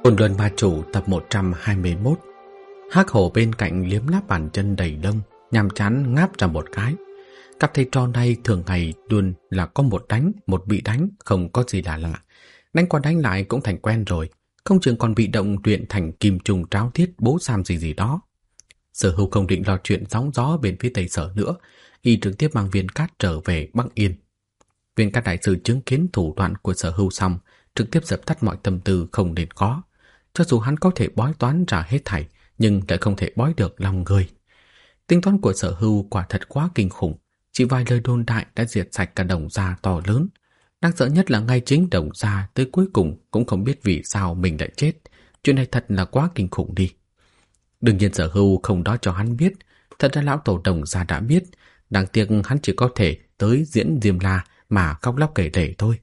Côn Luân Ma Chủ tập 121. Hắc hổ bên cạnh liếm láp bàn chân đầy lông, nhàm chán ngáp ra một cái. Các thầy trò này thường ngày luôn là có một đánh, một bị đánh, không có gì lạ. Đánh qua đánh lại cũng thành quen rồi, không chừng còn bị động luyện thành kim trùng tráo thiết bố sam gì đó. Sở Hưu không định lo chuyện sóng gió bên phía Tây Sở nữa, y trực tiếp mang Viên Cát trở về Bắc Yên. Viên Cát đại sư chứng kiến thủ đoạn của Sở Hưu xong, trực tiếp dập tắt mọi tâm tư không nên có. Cho dù hắn có thể bói toán ra hết thảy, nhưng lại không thể bói được lòng người. Tính toán của Sở Hưu quả thật quá kinh khủng, chỉ vài lời đồn đại đã diệt sạch cả Đồng gia to lớn. Đáng sợ nhất là ngay chính Đồng gia tới cuối cùng cũng không biết vì sao mình lại chết. Chuyện này thật là quá kinh khủng đi. Đương nhiên Sở Hưu không nói cho hắn biết, thật ra lão tổ Đồng gia đã biết, đáng tiếc hắn chỉ có thể tới diễn Diêm La mà khóc lóc kể lể thôi.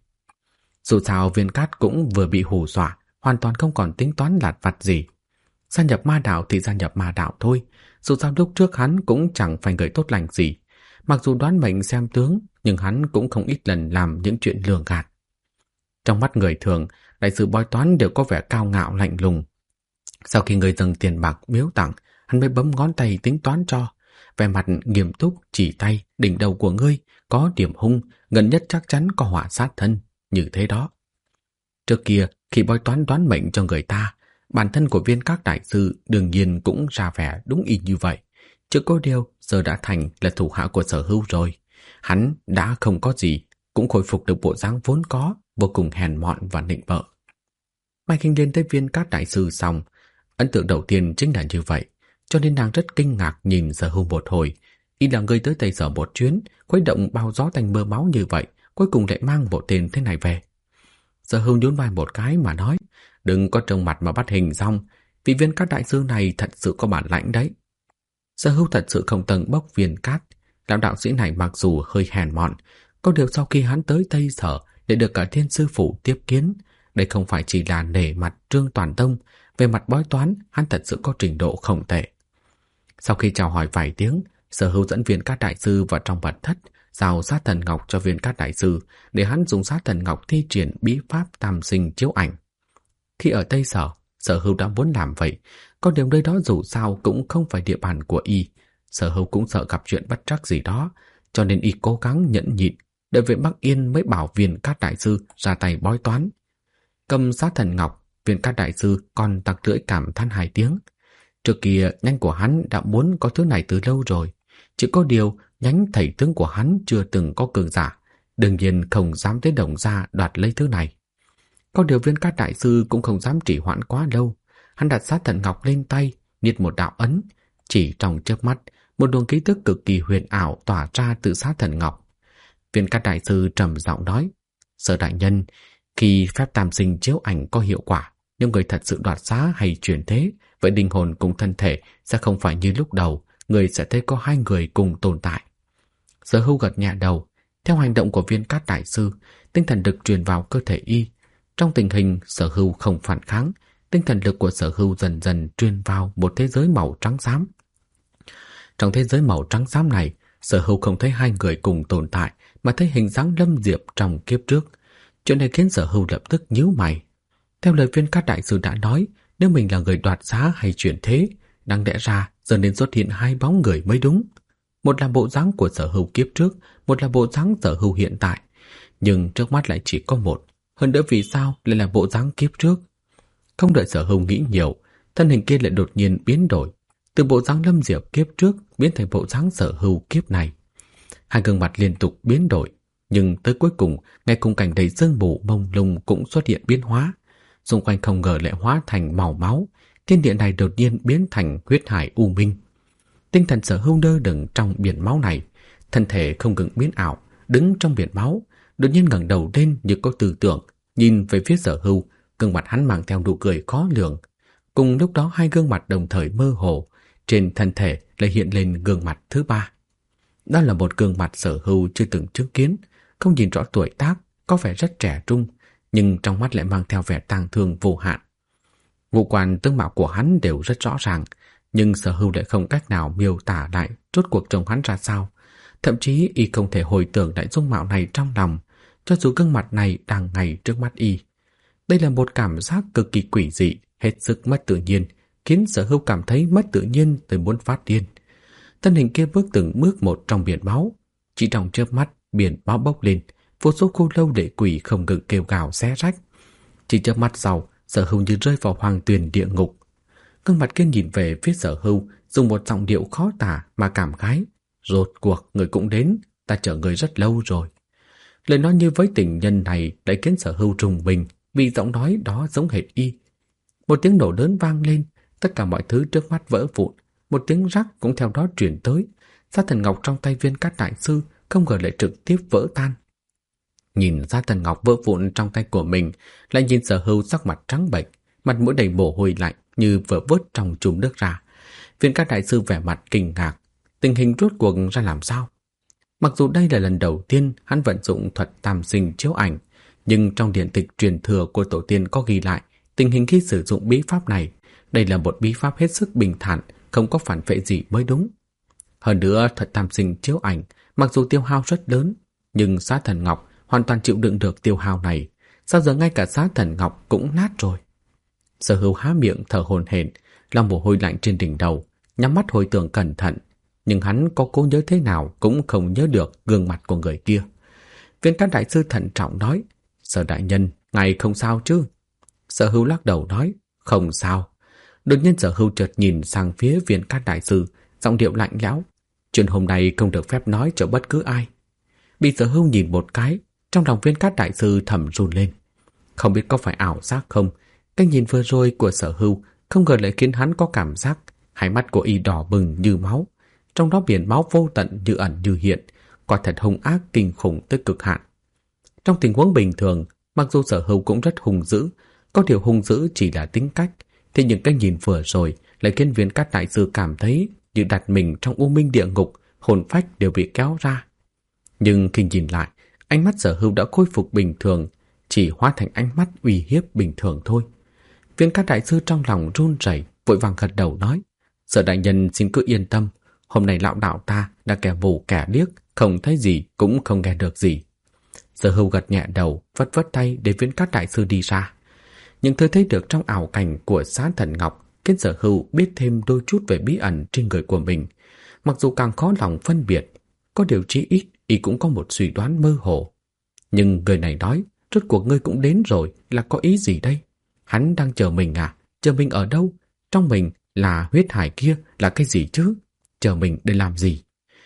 Dù sao Viên Cát cũng vừa bị hù dọa, hoàn toàn không còn tính toán lặt vặt gì. Gia nhập ma đạo thì gia nhập ma đạo thôi, dù sao lúc trước hắn cũng chẳng phải người tốt lành gì. Mặc dù đoán mệnh xem tướng, nhưng hắn cũng không ít lần làm những chuyện lường gạt. Trong mắt người thường, đại sư bói toán đều có vẻ cao ngạo lạnh lùng. Sau khi người dâng tiền bạc biếu tặng, hắn mới bấm ngón tay tính toán cho. Vẻ mặt nghiêm túc chỉ tay, đỉnh đầu của ngươi có điểm hung, gần nhất chắc chắn có họa sát thân, như thế đó. Trước kia, khi bói toán đoán mệnh cho người ta, bản thân của Viên Cát đại sư đương nhiên cũng ra vẻ đúng y như vậy. Chứ có điều giờ đã thành là thủ hạ của Sở Hưu rồi. Hắn đã không có gì, cũng khôi phục được bộ dáng vốn có, vô cùng hèn mọn và nịnh bợ. Mai Kinh Liên tới Viên Cát đại sư xong, ấn tượng đầu tiên chính là như vậy, cho nên nàng rất kinh ngạc nhìn Sở Hưu một hồi. Y là người tới Tây Sở một chuyến, khuấy động bao gió tanh mưa máu như vậy, cuối cùng lại mang bộ tên thế này về. Sở Hưu nhún vai một cái mà nói, đừng có trông mặt mà bắt hình xong, vì Viên Cát đại sư này thật sự có bản lãnh đấy. Sở Hưu thật sự không tầng bốc Viên Cát. Lão đạo sĩ này mặc dù hơi hèn mọn, có điều sau khi hắn tới Tây Sở để được cả Thiên sư phụ tiếp kiến, đây không phải chỉ là nể mặt Trương Toàn Tông, về mặt bói toán hắn thật sự có trình độ không tệ. Sau khi chào hỏi vài tiếng, Sở Hưu dẫn Viên Cát đại sư vào trong mật thất, giao sát thần ngọc cho Viên Cát đại sư để hắn dùng sát thần ngọc thi triển bí pháp tam sinh chiếu ảnh. Khi ở Tây Sở, Sở Hưu đã muốn làm vậy, có điều nơi đó dù sao cũng không phải địa bàn của y. Sở Hưu cũng sợ gặp chuyện bất trắc gì đó, cho nên y cố gắng nhẫn nhịn, đợi về Bắc Yên mới bảo Viên Cát đại sư ra tay bói toán. Cầm sát thần ngọc, Viên Cát đại sư còn tặc lưỡi cảm than 2 tiếng. Trước kia nhánh của hắn đã muốn có thứ này từ lâu rồi, chỉ có điều nhánh thầy tướng của hắn chưa từng có cường giả, đương nhiên không dám tới Đồng gia đoạt lấy thứ này. Có điều Viên Cát đại sư cũng không dám trì hoãn quá lâu, hắn đặt sát thần ngọc lên tay, niết một đạo ấn, chỉ trong chớp mắt, một luồng khí tức cực kỳ huyền ảo tỏa ra từ sát thần ngọc. Viên Cát đại sư trầm giọng nói, Sở đại nhân, khi phép tam sinh chiếu ảnh có hiệu quả, nếu người thật sự đoạt xá hay chuyển thế, vậy linh hồn cùng thân thể sẽ không phải như lúc đầu, người sẽ thấy có 2 người cùng tồn tại. Sở Hưu gật nhẹ đầu. Theo hành động của Viên Cát đại sư, tinh thần lực truyền vào cơ thể y. Trong tình hình Sở Hưu không phản kháng, tinh thần lực của Sở Hưu dần dần truyền vào một thế giới màu trắng xám. Trong thế giới màu trắng xám này, Sở Hưu không thấy 2 người cùng tồn tại, mà thấy hình dáng Lâm Diệp trong kiếp trước. Chuyện này khiến Sở Hưu lập tức nhíu mày. Theo lời Viên Cát đại sư đã nói, nếu mình là người đoạt xá hay chuyển thế, đáng lẽ ra giờ nên xuất hiện 2 bóng người mới đúng. Một là bộ dáng của Sở Hưu kiếp trước, một là bộ dáng Sở Hưu hiện tại. Nhưng trước mắt lại chỉ có một. Hơn nữa vì sao lại là bộ dáng kiếp trước? Không đợi Sở Hưu nghĩ nhiều, thân hình kia lại đột nhiên biến đổi, từ bộ dáng Lâm Diệp kiếp trước biến thành bộ dáng Sở Hưu kiếp này. 2 gương mặt liên tục biến đổi, nhưng tới cuối cùng, ngay khung cảnh đầy sương mù mông lung cũng xuất hiện biến hóa. Xung quanh không ngờ lại hóa thành màu máu, thiên địa này đột nhiên biến thành huyết hải u minh. Tinh thần Sở Hưu đơ đừng trong biển máu này, thân thể không ngừng biến ảo, đứng trong biển máu, đột nhiên ngẩng đầu lên như có tư tưởng, nhìn về phía Sở Hưu, gương mặt hắn mang theo nụ cười khó lường. Cùng lúc đó 2 gương mặt đồng thời mơ hồ, trên thân thể lại hiện lên gương mặt thứ 3. Đó là một gương mặt Sở Hưu chưa từng chứng kiến, không nhìn rõ tuổi tác, có vẻ rất trẻ trung, nhưng trong mắt lại mang theo vẻ tang thương vô hạn. Ngũ quan tướng mạo của hắn đều rất rõ ràng, nhưng Sở Hưu lại không cách nào miêu tả lại rốt cuộc trông hắn ra sao. Thậm chí y không thể hồi tưởng lại dung mạo này trong lòng, cho dù gương mặt này đang ngay trước mắt y. Đây là một cảm giác cực kỳ quỷ dị, hết sức mất tự nhiên, khiến Sở Hưu cảm thấy mất tự nhiên tới muốn phát điên. Thân hình kia bước từng bước một trong biển máu. Chỉ trong chớp mắt, biển máu bốc lên, vô số khô lâu lệ quỷ không ngừng kêu gào xé rách. Chỉ chớp mắt sau, Sở Hưu như rơi vào hoàng tuyền địa ngục. Gương mặt kia nhìn về phía Sở Hưu, dùng một giọng điệu khó tả mà cảm khái. Rốt cuộc người cũng đến, ta chờ người rất lâu rồi. Lời nói như với tình nhân này lại khiến Sở Hưu rùng mình, vì giọng nói đó giống hệt y. Một tiếng nổ lớn vang lên, tất cả mọi thứ trước mắt vỡ vụn, một tiếng rắc cũng theo đó truyền tới. Sát thần ngọc trong tay Viên Cát đại sư không ngờ lại trực tiếp vỡ tan. Nhìn sát thần ngọc vỡ vụn trong tay của mình, lại nhìn Sở Hưu sắc mặt trắng bệch, mặt mũi đầy mồ hôi lạnh như vừa vớt trong chùm nước ra. Viên Cát đại sư vẻ mặt kinh ngạc, tình hình rốt cuộc ra làm sao? Mặc dù đây là lần đầu tiên hắn vận dụng thuật tam sinh chiếu ảnh, nhưng trong điển tịch truyền thừa của tổ tiên có ghi lại tình hình khi sử dụng bí pháp này. Đây là một bí pháp hết sức bình thản, không có phản vệ gì mới đúng. Hơn nữa, thuật tam sinh chiếu ảnh mặc dù tiêu hao rất lớn, nhưng sát thần ngọc hoàn toàn chịu đựng được tiêu hao này. Sao giờ ngay cả sát thần ngọc cũng nát rồi? Sở Hưu há miệng thở hổn hển, lòng mồ hôi lạnh trên đỉnh đầu, nhắm mắt hồi tưởng cẩn thận, nhưng hắn có cố nhớ thế nào cũng không nhớ được gương mặt của người kia. Viên Cát đại sư thận trọng nói, Sở đại nhân, ngài không sao chứ? Sở Hưu lắc đầu nói, không sao. Đột nhiên Sở Hưu chợt nhìn sang phía Viên Cát đại sư, giọng điệu lạnh lẽo, chuyện hôm nay không được phép nói cho bất cứ ai. Bị Sở Hưu nhìn một cái, trong lòng Viên Cát đại sư thầm run lên. Không biết có phải ảo giác không, cái nhìn vừa rồi của Sở Hưu không ngờ lại khiến hắn có cảm giác hai mắt của y đỏ bừng như máu, trong đó biển máu vô tận như ẩn như hiện, quả thật hung ác kinh khủng tới cực hạn. Trong tình huống bình thường, mặc dù Sở Hưu cũng rất hung dữ, có điều hung dữ chỉ là tính cách, thì những cái nhìn vừa rồi lại khiến Viên Cát đại sư cảm thấy như đặt mình trong u minh địa ngục, hồn phách đều bị kéo ra. Nhưng khi nhìn lại, ánh mắt Sở Hưu đã khôi phục bình thường, chỉ hóa thành ánh mắt uy hiếp bình thường thôi. Viên Cát đại sư trong lòng run rẩy, vội vàng gật đầu nói, Sở đại nhân xin cứ yên tâm, hôm nay lão đạo ta đã kẻ mù kẻ điếc, không thấy gì cũng không nghe được gì. Sở Hưu gật nhẹ đầu, vất vất tay để Viên Cát đại sư đi ra. Nhưng thứ thấy được trong ảo cảnh của sát thần ngọc khiến Sở Hưu biết thêm đôi chút về bí ẩn trên người của mình. Mặc dù càng khó lòng phân biệt, có điều chí ít y cũng có một suy đoán mơ hồ. Nhưng người này nói, rốt cuộc ngươi cũng đến rồi, là có ý gì đây? Hắn đang chờ mình à? Chờ mình ở đâu? Trong mình là huyết hải kia là cái gì chứ? Chờ mình để làm gì?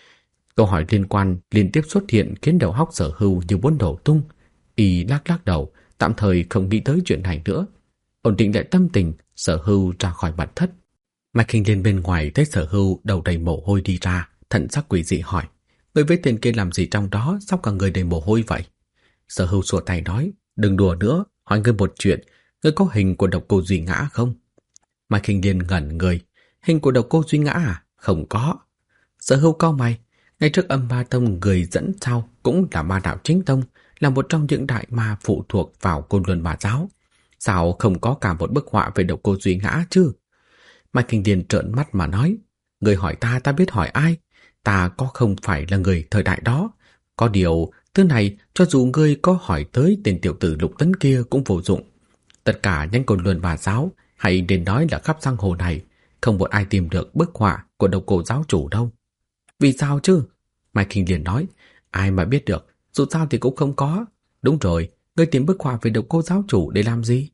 Câu hỏi liên quan liên tiếp xuất hiện khiến đầu óc Sở Hưu như muốn nổ tung. Y lắc lắc đầu, tạm thời không nghĩ tới chuyện này nữa. Ổn định lại tâm tình, Sở Hưu ra khỏi mật thất. Mạch Kinh Liên bên ngoài thấy Sở Hưu đầu đầy mồ hôi đi ra, thần sắc quỷ dị hỏi, người với tên kia làm gì trong đó, sao cả người đầy mồ hôi vậy? Sở Hưu xua tay nói, đừng đùa nữa, hỏi ngươi một chuyện, ngươi có hình của độc cô Duy Ngã không? Mạch Kinh Liên ngẩn người, hình của độc cô Duy Ngã à? Không có. Sở Hưu cau mày, ngay trước Âm Ma Tông người dẫn sau cũng là Ma đạo chính tông, là một trong những đại ma phụ thuộc vào Côn Luân Ma giáo. Sao không có cả một bức họa về độc cô Duy Ngã chứ? Mạch Kinh Điền trợn mắt mà nói, người hỏi ta biết hỏi ai? Ta có không phải là người thời đại đó. Có điều, thứ này cho dù ngươi có hỏi tới tên tiểu tử Lục Tấn kia cũng vô dụng. Tất cả nhánh Côn Luân Ma giáo, hay nên nói là khắp giang hồ này, không một ai tìm được bức họa của độc cô giáo chủ đâu. Vì sao chứ? Mạch Kinh Điền nói, ai mà biết được, dù sao thì cũng không có. Đúng rồi, ngươi tìm bức họa về độc cô giáo chủ để làm gì?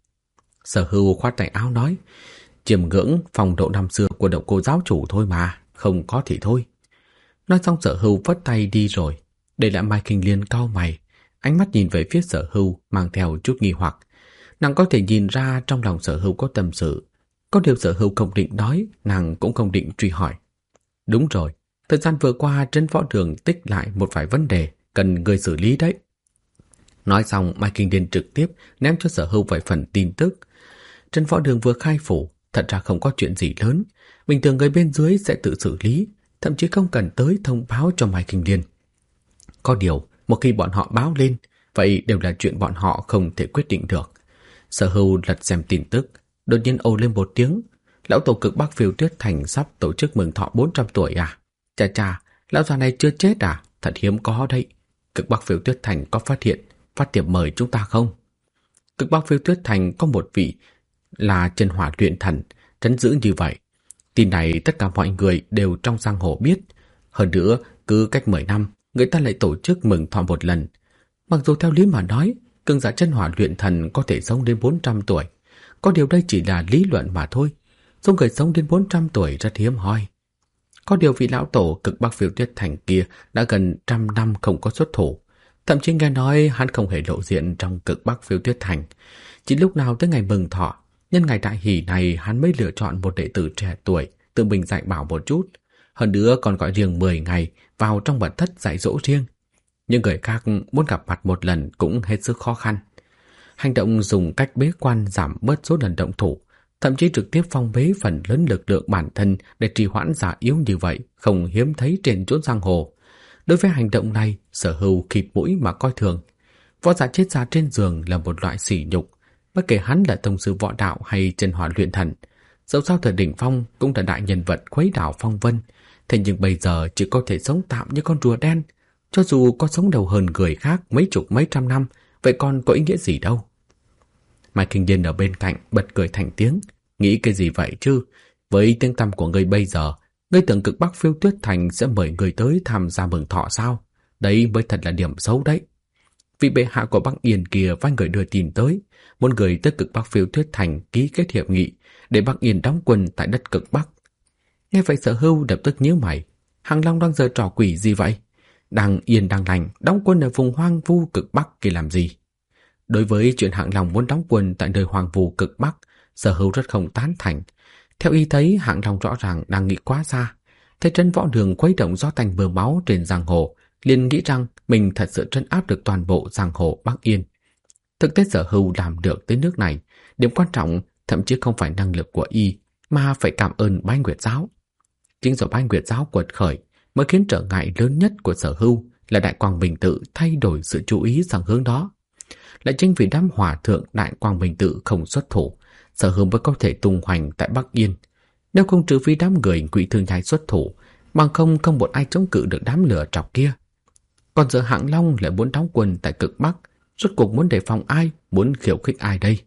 Sở Hưu khoát tay áo nói, chiêm ngưỡng phong độ năm xưa của độc cô giáo chủ thôi mà, không có thì thôi. Nói xong Sở Hưu vất tay đi rồi, để lại Mai Kinh Liên cau mày, ánh mắt nhìn về phía Sở Hưu mang theo chút nghi hoặc. Nàng có thể nhìn ra trong lòng Sở Hưu có tâm sự, có điều Sở Hưu không định nói, nàng cũng không định truy hỏi. Đúng rồi, thời gian vừa qua trên võ đường tích lại một vài vấn đề cần người xử lý đấy. Nói xong, Mai Kinh Điền trực tiếp ném cho Sở Hưu vài phần tin tức. Trên võ đường vừa khai phủ, thật ra không có chuyện gì lớn. Bình thường người bên dưới sẽ tự xử lý, thậm chí không cần tới thông báo cho Mai Kinh Điền. Có điều, một khi bọn họ báo lên, vậy đều là chuyện bọn họ không thể quyết định được. Sở Hưu lật xem tin tức, đột nhiên ồ lên một tiếng. Lão tổ cực Bắc Phiêu Tuyết Thành sắp tổ chức mừng thọ 400 tuổi à? Chà chà, lão già này chưa chết à? Thật hiếm có đấy. Cực Bắc Phiêu Tuyết Thành có phát thiệp mời chúng ta không? Cực Bắc Phiêu Tuyết Thành có một vị là chân hỏa luyện thần, trấn giữ như vậy. Tin này tất cả mọi người đều trong giang hồ biết. Hơn nữa, cứ cách 10 năm, người ta lại tổ chức mừng thọ một lần. Mặc dù theo lý mà nói, cường giả chân hỏa luyện thần có thể sống đến 400 tuổi. Có điều đây chỉ là lý luận mà thôi. Số người sống đến 400 tuổi rất hiếm hoi. Có điều vị lão tổ cực Bắc Phiêu Tuyết Thành kia đã gần 100 năm không có xuất thủ. Thậm chí nghe nói hắn không hề lộ diện trong cực Bắc Phiêu Tuyết Thành. Chỉ lúc nào tới ngày mừng thọ, nhân ngày đại hỷ này hắn mới lựa chọn một đệ tử trẻ tuổi tự mình dạy bảo một chút. Hơn nữa còn gọi riêng 10 ngày vào trong mật thất dạy dỗ riêng. Những người khác muốn gặp mặt một lần cũng hết sức khó khăn. Hành động dùng cách bế quan giảm bớt số lần động thủ, thậm chí trực tiếp phong bế phần lớn lực lượng bản thân để trì hoãn giả yếu như vậy không hiếm thấy trên chốn giang hồ. Đối với hành động này, Sở Hưu khịt mũi mà coi thường. Võ giả chết ra trên giường là một loại sỉ nhục, bất kể hắn là tông sư võ đạo hay chân hỏa luyện thần. Dẫu sao thời đỉnh phong cũng là đại nhân vật khuấy đảo phong vân, thế nhưng bây giờ chỉ có thể sống tạm như con rùa đen. Cho dù có sống đầu hơn người khác mấy chục mấy trăm năm, vậy còn có ý nghĩa gì đâu. Mai Kinh Điên ở bên cạnh bật cười thành tiếng. Nghĩ cái gì vậy chứ? Với tiếng tăm của ngươi bây giờ, ngươi tưởng cực Bắc Phiêu Tuyết Thành sẽ mời người tới tham gia mừng thọ sao? Đấy mới thật là điểm xấu đấy. Vị bệ hạ của Bắc Yên kia phái người đưa tin tới, muốn người tới cực Bắc Phiêu Tuyết Thành ký kết hiệp nghị để Bắc Yên đóng quân tại đất cực Bắc. Nghe vậy Sở Hưu lập tức nhíu mày. Hạng Long đang giở trò quỷ gì vậy? Đang yên đang lành đóng quân ở vùng hoang vu cực Bắc kia làm gì? Đối với chuyện Hạng Long muốn đóng quân tại nơi hoang vu cực Bắc, Sở Hưu rất không tán thành. Theo ý thấy, Hạng Long rõ ràng đang nghĩ quá xa. Thấy Trấn Võ Đường khuấy động gió tanh mưa máu trên giang hồ, liền nghĩ rằng mình thật sự trấn áp được toàn bộ giang hồ Bắc Yên. Thực tế Sở Hưu làm được tới nước này, điểm quan trọng thậm chí không phải năng lực của y, mà phải cảm ơn Bái Nguyệt Giáo. Chính do Bái Nguyệt Giáo quật khởi mới khiến trở ngại lớn nhất của Sở Hưu là Đại Quang Minh Tự thay đổi sự chú ý sang hướng đó. Lại chính vì đám hòa thượng Đại Quang Minh Tự không xuất thủ, Sở Hưu mới có thể tung hoành tại Bắc Yên. Nếu không trừ phi đám người Ngụy Thương Nhai xuất thủ, bằng không một ai chống cự được đám lửa trọc kia. Còn giờ Hạng Long lại muốn đóng quân tại cực Bắc, rốt cuộc muốn đề phòng ai, muốn khiêu khích ai đây?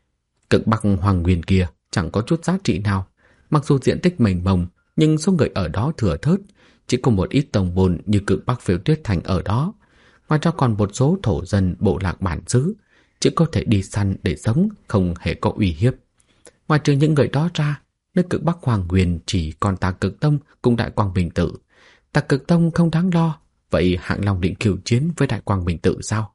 Cực Bắc Hoàng Nguyên kia chẳng có chút giá trị nào, mặc dù diện tích mênh mông, nhưng số người ở đó thừa thớt, chỉ có một ít tông môn như cực Bắc Phiêu Tuyết Thành ở đó. Ngoài ra còn một số thổ dân bộ lạc bản xứ, chỉ có thể đi săn để sống, không hề có uy hiếp. Ngoài trừ những người đó ra, nơi cực Bắc Hoàng Nguyên chỉ còn Tà Cực Tông cùng Đại Quang Minh Tự. Tà Cực Tông không đáng lo, vậy Hạng Long định khiêu chiến với Đại Quang Minh Tự sao?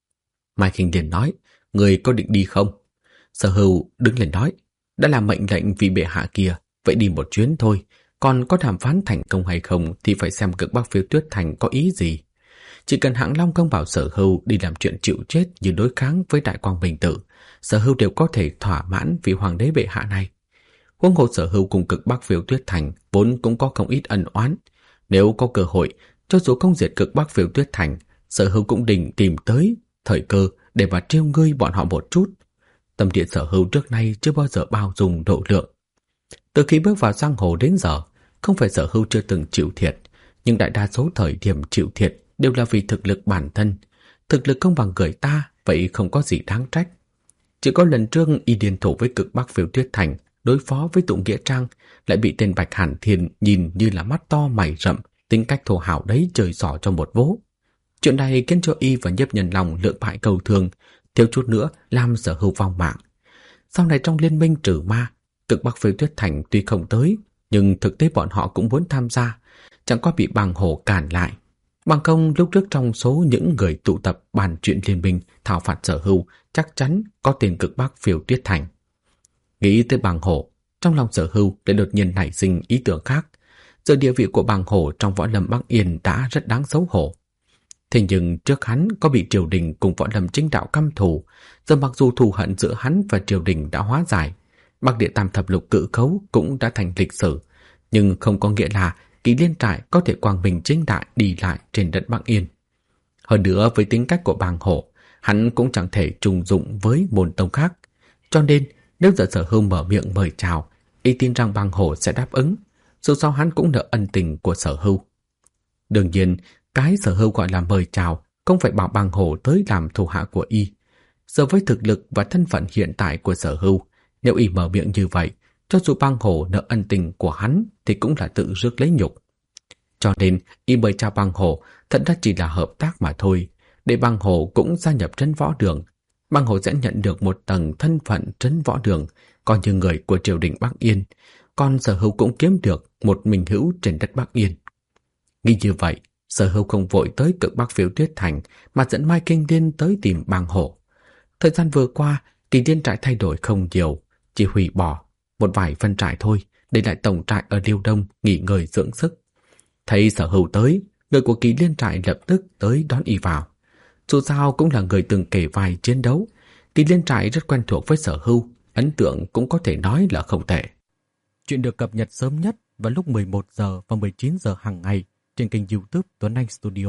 Mai Kinh Điền nói, người có định đi không? Sở Hưu đứng lên nói, đã làm mệnh lệnh vì bệ hạ kia, vậy đi một chuyến thôi, còn có đàm phán thành công hay không thì phải xem cực Bắc Phiêu Tuyết Thành có ý gì. Chỉ cần Hạng Long không bảo Sở Hưu đi làm chuyện chịu chết như đối kháng với Đại Quang Minh Tự, Sở Hưu đều có thể thỏa mãn vì hoàng đế bệ hạ này. Huống hồ Sở Hưu cùng cực Bắc Phiêu Tuyết Thành vốn cũng có không ít ân oán. Nếu có cơ hội, cho dù không diệt cực Bắc Phiêu Tuyết Thành, Sở Hưu cũng định tìm tới thời cơ để mà trêu ngươi bọn họ một chút. Tâm địa Sở Hưu trước nay chưa bao giờ bao dung độ lượng. Từ khi bước vào giang hồ đến giờ, không phải Sở Hưu chưa từng chịu thiệt, nhưng đại đa số thời điểm chịu thiệt đều là vì thực lực bản thân. Thực lực không bằng người ta, vậy không có gì đáng trách. Chỉ có lần trước y điên thủ với cực Bắc Phiêu Tuyết Thành, đối phó với Tụng Nghĩa Trang, lại bị tên Bạch Hàn Thiên nhìn như là mắt to mày rậm, tính cách thô hảo đấy chơi xỏ cho một vố. Chuyện này khiến cho y và Nhiếp Nhân Long lưỡng bại cầu thường, thiếu chút nữa làm Sở Hưu vong mạng. Sau này trong liên minh trừ ma, cực Bắc Phiêu Tuyết Thành tuy không tới, nhưng thực tế bọn họ cũng muốn tham gia, chẳng có bị Bàng Hổ cản lại. Bằng không lúc trước trong số những người tụ tập bàn chuyện liên minh thảo phạt Sở Hưu chắc chắn có tên cực Bắc Phiêu Tuyết Thành. Nghĩ tới Bàng Hổ, trong lòng Sở Hưu lại đột nhiên nảy sinh ý tưởng khác. Giờ địa vị của Bàng Hổ trong võ lâm Bắc Yên đã rất đáng xấu hổ. Thế nhưng trước hắn có bị triều đình cùng võ lâm chính đạo căm thù, giờ mặc dù thù hận giữa hắn và triều đình đã hóa giải, Bắc Địa Tam Thập Lục Cự Khấu cũng đã thành lịch sử, nhưng không có nghĩa là Kỳ Liên Trại có thể quang minh chính đại đi lại trên đất Bắc Yên. Hơn nữa với tính cách của Bàng Hổ, hắn cũng chẳng thể trùng dụng với môn tông khác, cho nên nếu giờ Sở Hưu mở miệng mời chào, y tin rằng Bàng Hổ sẽ đáp ứng, dù sao hắn cũng nợ ân tình của Sở Hưu. Đương nhiên, cái Sở Hưu gọi là mời chào không phải bảo Bàng Hổ tới làm thủ hạ của y. Giờ với thực lực và thân phận hiện tại của Sở Hưu, Nếu y mở miệng như vậy, cho dù băng hổ nợ ân tình của hắn thì cũng là tự rước lấy nhục. Cho nên y mời chào băng hổ thật ra chỉ là hợp tác mà thôi, để băng hổ cũng gia nhập trấn võ đường. Băng hổ sẽ nhận được một tầng thân phận trấn võ đường, coi như người của triều đình Bắc Yên, còn Sở Hưu cũng kiếm được một minh hữu trên đất Bắc Yên. Nghĩ như vậy, Sở Hưu không vội tới Cực Bắc Phiêu Tuyết Thành mà dẫn Mai Kinh Liên tới tìm băng hổ. Thời gian vừa qua, Kỳ Liên trại thay đổi không nhiều, chỉ hủy bỏ một vài phân trại thôi, để lại tổng trại ở Liêu Đông nghỉ ngơi dưỡng sức. Thấy Sở Hưu tới, người của Kỳ Liên trại lập tức tới đón y vào. Dù sao cũng là người từng kể vai chiến đấu, Kỳ Liên trại rất quen thuộc với Sở Hưu, ấn tượng cũng có thể nói là không tệ. Chuyện được cập nhật sớm nhất vào lúc 11 giờ và 19 giờ hàng ngày trên kênh YouTube Tuấn Anh Studio.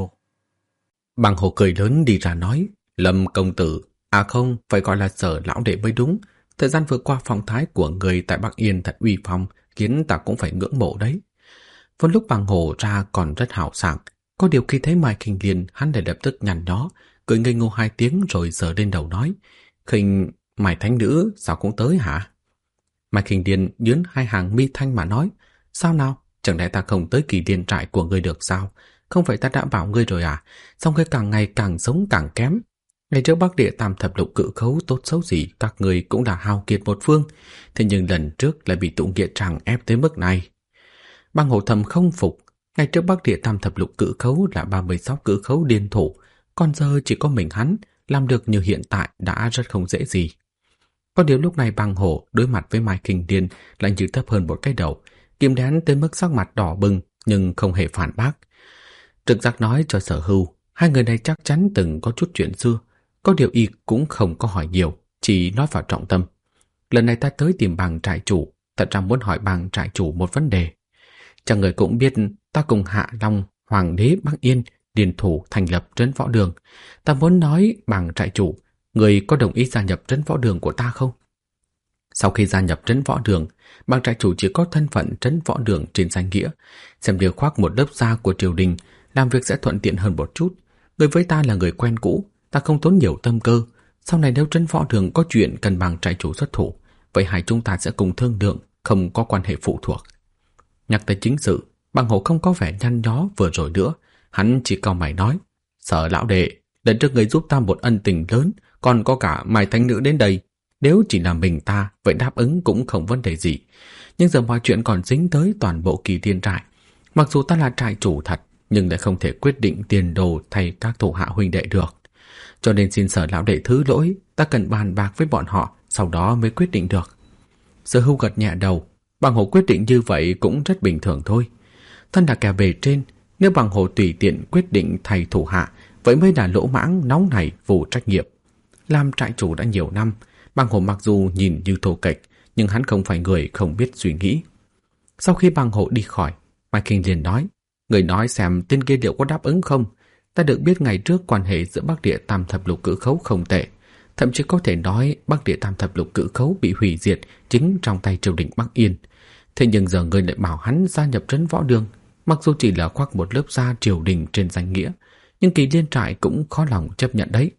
Băng hổ cười lớn đi ra nói, Lâm công tử, à không, phải gọi là Sở lão đệ mới đúng. Thời gian vừa qua phong thái của người tại Bắc Yên thật uy phong, khiến ta cũng phải ngưỡng mộ đấy. Vào lúc băng hổ ra còn rất hào sảng, có điều khi thấy Mai Kinh Liên, hắn lại lập tức nhăn nhó, cười ngây ngô 2 tiếng rồi giở lên đầu nói, Khinh, Mai thánh nữ sao cũng tới hả? Mai Kinh Liên nhướng 2 hàng mi thanh mà nói, sao nào, chẳng lẽ ta không tới Kỳ Liên trại của ngươi được sao? Không phải ta đã bảo ngươi rồi à? Sao ngươi càng ngày càng sống càng kém? Ngày trước Bắc Địa Tam Thập Lục Cự Khấu tốt xấu gì các ngươi cũng đã hao kiệt một phương, thế nhưng lần trước lại bị Tụ Nghĩa Tràng ép tới mức này. Băng hổ thầm không phục, ngày trước Bắc Địa Tam Thập Lục Cự Khấu là 36 cự khấu điên thủ, còn giờ chỉ có mình hắn làm được như hiện tại đã rất không dễ gì. Có điều lúc này băng hổ đối mặt với Mai Kinh Liên lại như thấp hơn một cái đầu, kim đén tới mức sắc mặt đỏ bừng nhưng không hề phản bác. Trực giác nói cho Sở Hưu, 2 người này chắc chắn từng có chút chuyện xưa, có điều y cũng không có hỏi nhiều, chỉ nói vào trọng tâm. Lần này ta tới tìm bang trại chủ, thật ra muốn hỏi bang trại chủ một vấn đề. Chẳng người cũng biết ta cùng Hạ Long, Hoàng đế Bắc Yên liên thủ thành lập trấn võ đường. Ta muốn nói bang trại chủ, người có đồng ý gia nhập trấn võ đường của ta không? Sau khi gia nhập trấn võ đường, bang trại chủ chỉ có thân phận trấn võ đường trên danh nghĩa, xem điều khoác một lớp da của triều đình, làm việc sẽ thuận tiện hơn một chút. Người với ta là người quen cũ, ta không tốn nhiều tâm cơ. Sau này nếu trấn võ đường có chuyện cần bang trại chủ xuất thủ, vậy hai chúng ta sẽ cùng thương lượng, không có quan hệ phụ thuộc. Nhắc tới chính sự, băng hổ không có vẻ nhăn nhó vừa rồi nữa, hắn chỉ cau mày nói, Sở lão đệ, lần trước người giúp ta một ân tình lớn, còn có cả Mai thánh nữ đến đây. Nếu chỉ là mình ta, vậy đáp ứng cũng không vấn đề gì. Nhưng giờ mọi chuyện còn dính tới toàn bộ Kỳ Liên trại. Mặc dù ta là trại chủ thật, nhưng lại không thể quyết định tiền đồ thay các thủ hạ huynh đệ được. Cho nên xin Sở lão đệ thứ lỗi, ta cần bàn bạc với bọn họ, sau đó mới quyết định được. Sở Hưu gật nhẹ đầu, băng hổ quyết định như vậy cũng rất bình thường thôi. Thân là kẻ bề trên, nếu băng hổ tùy tiện quyết định thay thủ hạ, vậy mới là lỗ mãng nóng nảy vô trách nhiệm. Làm trại chủ đã nhiều năm, băng hổ mặc dù nhìn như thô kệch, nhưng hắn không phải người không biết suy nghĩ. Sau khi băng hổ đi khỏi, Mai Kinh liền nói, người nói xem tên kia liệu có đáp ứng không? Ta được biết ngày trước quan hệ giữa Bắc Địa Tam Thập Lục Cự Khấu không tệ, thậm chí có thể nói Bắc Địa Tam Thập Lục Cự Khấu bị hủy diệt chính trong tay triều đình Bắc Yên. Thế nhưng giờ người lại bảo hắn gia nhập trấn võ đường, mặc dù chỉ là khoác một lớp da triều đình trên danh nghĩa, nhưng Kỳ Liên trại cũng khó lòng chấp nhận đấy.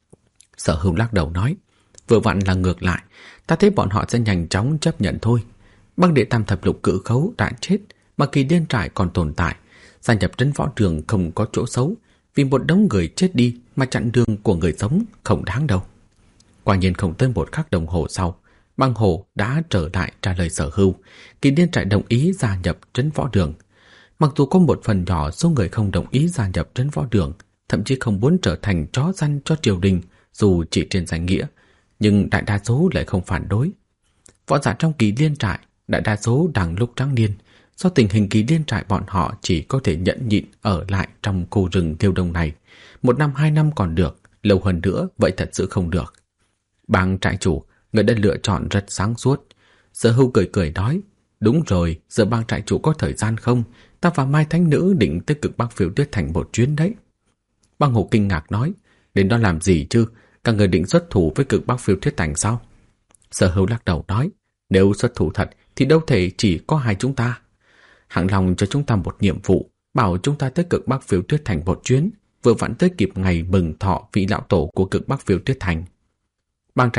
Sở Hưu lắc đầu nói, vừa vặn là ngược lại, ta thấy bọn họ sẽ nhanh chóng chấp nhận thôi. Bắc Địa Tam Thập Lục Cự Khấu đã chết, mà Kỳ Liên trại còn tồn tại, gia nhập trấn võ đường không có chỗ xấu, vì một đống người chết đi mà chặn đường của người sống không đáng đâu. Quả nhiên không tới một khắc đồng hồ sau, băng hổ đã trở lại trả lời Sở Hưu, Kỳ Liên trại đồng ý gia nhập trấn võ đường. Mặc dù có một phần nhỏ số người không đồng ý gia nhập trấn võ đường, thậm chí không muốn trở thành chó săn cho triều đình, dù chỉ trên danh nghĩa, nhưng đại đa số lại không phản đối. Võ giả trong Kỳ Liên trại, đại đa số đang lúc trắng niên, do tình hình Kỳ Liên trại bọn họ chỉ có thể nhẫn nhịn ở lại trong khu rừng Liêu Đông này. 1 năm 2 năm còn được, lâu hơn nữa vậy thật sự không được. Bang trại chủ, người đã lựa chọn rất sáng suốt. Sở Hưu cười cười nói, đúng rồi, giờ bang trại chủ có thời gian không? Ta và Mai thánh nữ định tới Cực Bắc Phiêu Tuyết Thành một chuyến đấy. Băng hổ kinh ngạc nói, đến đó làm gì chứ? Các người định xuất thủ với Cực Bắc Phiêu Tuyết Thành sao? Sở Hưu lắc đầu nói, nếu xuất thủ thật thì đâu thể chỉ có hai chúng ta. Hạng Long cho chúng ta một nhiệm vụ, bảo chúng ta tới Cực Bắc Phiêu Tuyết Thành một chuyến, vừa vặn tới kịp ngày mừng thọ vị lão tổ của Cực Bắc Phiêu Tuyết Thành. Bang trại chủ,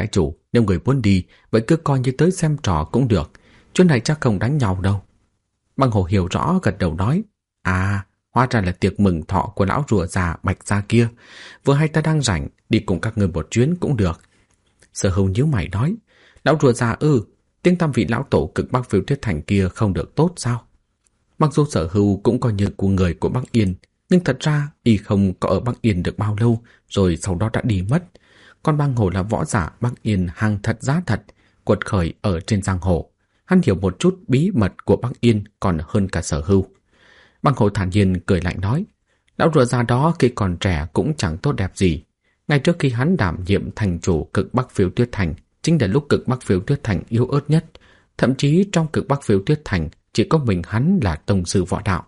Nếu người muốn đi, vậy cứ coi như tới xem trò cũng được. Chuyện này chắc không đánh nhau đâu. Băng Hổ hiểu rõ gật đầu nói. À, hóa ra là tiệc mừng thọ của lão rùa già Bạch Gia kia. Vừa hay ta đang rảnh, đi cùng các người một chuyến cũng được. Sở Hưu nhíu mày nói. Lão rùa già tiếng tăm vị lão tổ Cực Bắc Phiêu Tuyết Thành kia không được tốt sao? Mặc dù Sở Hưu cũng coi như của người của Bắc Yên, nhưng thật ra y không có ở Bắc Yên được bao lâu, rồi sau đó đã đi mất. Còn Băng Hổ là võ giả Bắc Yên hàng thật giá thật, quật khởi ở trên giang hồ. Hắn hiểu một chút bí mật của Bắc Yên còn hơn cả Sở Hưu. Băng Hổ thản nhiên cười lạnh nói, lão rùa già đó khi còn trẻ cũng chẳng tốt đẹp gì. Ngay trước khi hắn đảm nhiệm thành chủ Cực Bắc Phiêu Tuyết Thành, chính là lúc Cực Bắc Phiêu Tuyết Thành yếu ớt nhất. Thậm chí trong Cực Bắc Phiêu Tuyết Thành chỉ có mình hắn là tông sư võ đạo.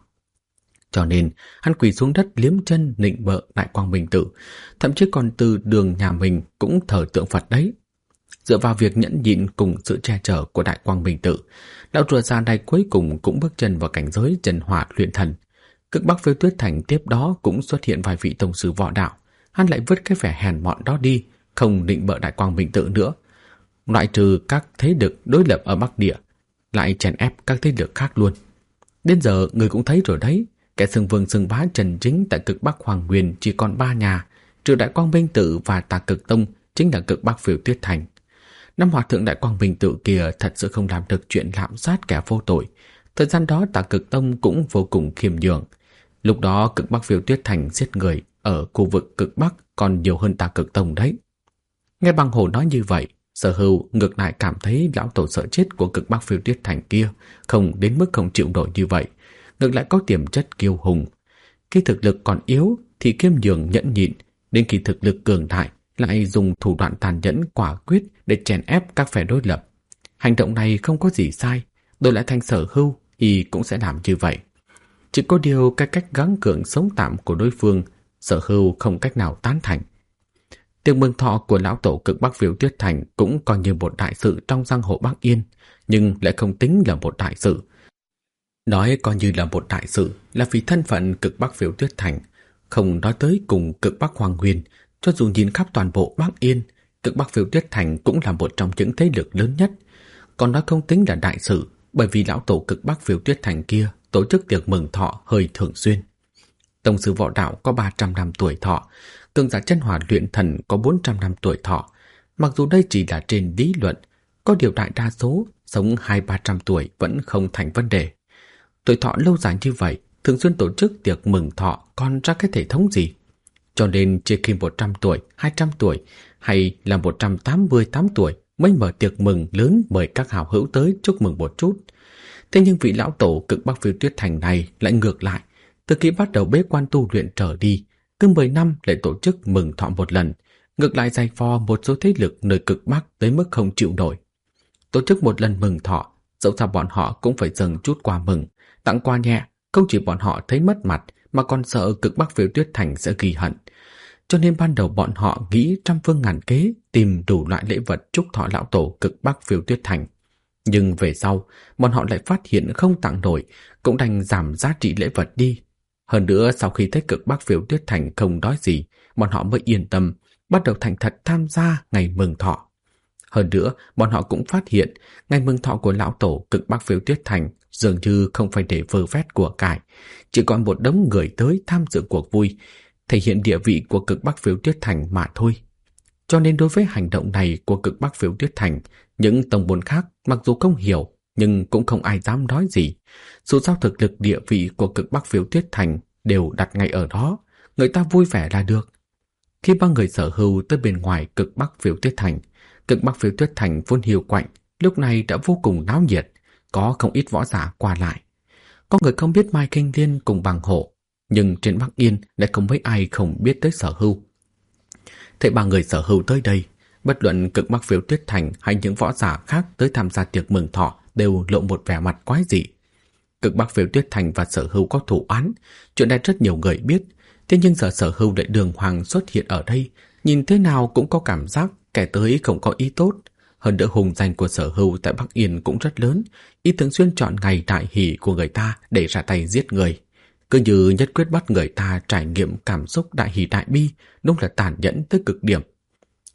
Cho nên hắn quỳ xuống đất liếm chân nịnh bợ Đại Quang Minh Tự, thậm chí còn từ đường nhà mình cũng thờ tượng Phật đấy. Dựa vào việc nhẫn nhịn cùng sự che chở của Đại Quang Minh Tự, lão rùa già này cuối cùng cũng bước chân vào cảnh giới Trần Hỏa luyện thần. Cực Bắc Phiêu Tuyết Thành tiếp đó cũng xuất hiện vài vị tông sư võ đạo. Hắn lại vứt cái vẻ hèn mọn đó đi, không nịnh bợ Đại Quang Minh Tự nữa. Loại trừ các thế lực đối lập ở Bắc Địa, lại chèn ép các thế lực khác luôn. Đến giờ người cũng thấy rồi đấy, kẻ xưng vương xưng bá chân chính tại Cực Bắc Hoàng Nguyên chỉ còn 3 nhà, trừ Đại Quang Minh Tự và Tà Cực Tông, chính là Cực Bắc Phiêu Tuyết Thành. Năm hòa thượng Đại Quang Minh Tự kia thật sự không làm được chuyện lạm sát kẻ vô tội. Thời gian đó Tà Cực Tông cũng vô cùng khiêm nhường. Lúc đó Cực Bắc Phiêu Tuyết Thành giết người ở khu vực Cực Bắc còn nhiều hơn Tà Cực Tông đấy. Nghe Băng Hổ nói như vậy, Sở Hưu ngược lại cảm thấy lão tổ sợ chết của Cực Bắc Phiêu Tuyết Thành kia không đến mức không chịu nổi như vậy, ngược lại có tiềm chất kiêu hùng. Khi thực lực còn yếu thì khiêm nhường nhẫn nhịn, đến khi thực lực cường đại lại dùng thủ đoạn tàn nhẫn quả quyết để chèn ép các phe đối lập. Hành động này không có gì sai, đổi lại thành Sở Hưu thì cũng sẽ làm như vậy. Chỉ có điều cái cách gắng gượng sống tạm của đối phương, Sở Hưu không cách nào tán thành. Tiệc mừng thọ của lão tổ Cực Bắc Phiêu Tuyết Thành cũng coi như một đại sự trong giang hồ Bắc Yên, nhưng lại không tính là một đại sự. Nói coi như là một đại sự là vì thân phận Cực Bắc Phiêu Tuyết Thành, không nói tới cùng Cực Bắc Hoàng Nguyên. Cho dù nhìn khắp toàn bộ Bắc Yên, Cực Bắc Phiêu Tuyết Thành cũng là một trong những thế lực lớn nhất. Còn nói không tính là đại sự, bởi vì lão tổ Cực Bắc Phiêu Tuyết Thành kia tổ chức tiệc mừng thọ hơi thường xuyên. Tông sư võ đạo có 300 năm tuổi thọ, cường giả chân hỏa luyện thần có 400 năm tuổi thọ. Mặc dù đây chỉ là trên lý luận, có điều đại đa số sống 200-300 tuổi vẫn không thành vấn đề. Tuổi thọ lâu dài như vậy, thường xuyên tổ chức tiệc mừng thọ còn ra cái thể thống gì? Cho nên chỉ khi 100 tuổi, 200 tuổi hay là 188 tuổi mới mở tiệc mừng lớn mời các hảo hữu tới chúc mừng một chút. Thế nhưng vị lão tổ Cực Bắc Phiêu Tuyết Thành này lại ngược lại. Từ khi bắt đầu bế quan tu luyện trở đi, cứ 10 năm lại tổ chức mừng thọ một lần, ngược lại dày vò một số thế lực nơi Cực Bắc tới mức không chịu nổi. Tổ chức một lần mừng thọ, dẫu sao bọn họ cũng phải dâng chút quà mừng, tặng quà nhẹ, không chỉ bọn họ thấy mất mặt mà còn sợ Cực Bắc Phiêu Tuyết Thành sẽ ghi hận. Cho nên ban đầu bọn họ nghĩ trăm phương ngàn kế tìm đủ loại lễ vật chúc thọ lão tổ Cực Bắc Phiêu Tuyết Thành. Nhưng về sau, bọn họ lại phát hiện không tặng nổi, cũng đành giảm giá trị lễ vật đi. Hơn nữa, sau khi thấy Cực Bắc Phiêu Tuyết Thành không nói gì, bọn họ mới yên tâm, bắt đầu thành thật tham gia ngày mừng thọ. Hơn nữa, bọn họ cũng phát hiện, ngày mừng thọ của lão tổ Cực Bắc Phiêu Tuyết Thành dường như không phải để vơ vét của cải, chỉ còn một đống người tới tham dự cuộc vui, thể hiện địa vị của Cực Bắc Phiêu Tuyết Thành mà thôi. Cho nên đối với hành động này của Cực Bắc Phiêu Tuyết Thành, những tông môn khác mặc dù không hiểu, nhưng cũng không ai dám nói gì. Dù sao thực lực địa vị của Cực Bắc Phiêu Tuyết Thành đều đặt ngay ở đó, người ta vui vẻ là được. Khi ba người Sở Hưu tới bên ngoài Cực Bắc Phiêu Tuyết Thành, Cực Bắc Phiêu Tuyết Thành vốn hiu quạnh, lúc này đã vô cùng náo nhiệt, có không ít võ giả qua lại. Có người không biết Mai Kinh Liên cùng Bằng Hổ, nhưng trên Bắc Yên lại không mấy ai không biết tới Sở Hưu. Thấy ba người Sở Hưu tới đây, bất luận Cực Bắc Phiêu Tuyết Thành hay những võ giả khác tới tham gia tiệc mừng thọ đều lộ một vẻ mặt quái dị. Cực Bắc Phiêu Tuyết Thành và Sở Hưu có thủ án, chuyện này rất nhiều người biết, thế nhưng giờ Sở Hưu lại đường hoàng xuất hiện ở đây, nhìn thế nào cũng có cảm giác kẻ tới không có ý tốt. Hơn nữa hùng danh của Sở Hưu tại Bắc Yên cũng rất lớn, y thường xuyên chọn ngày đại hỷ của người ta để ra tay giết người. Cứ như nhất quyết bắt người ta trải nghiệm cảm xúc đại hỷ đại bi, đúng là tàn nhẫn tới cực điểm.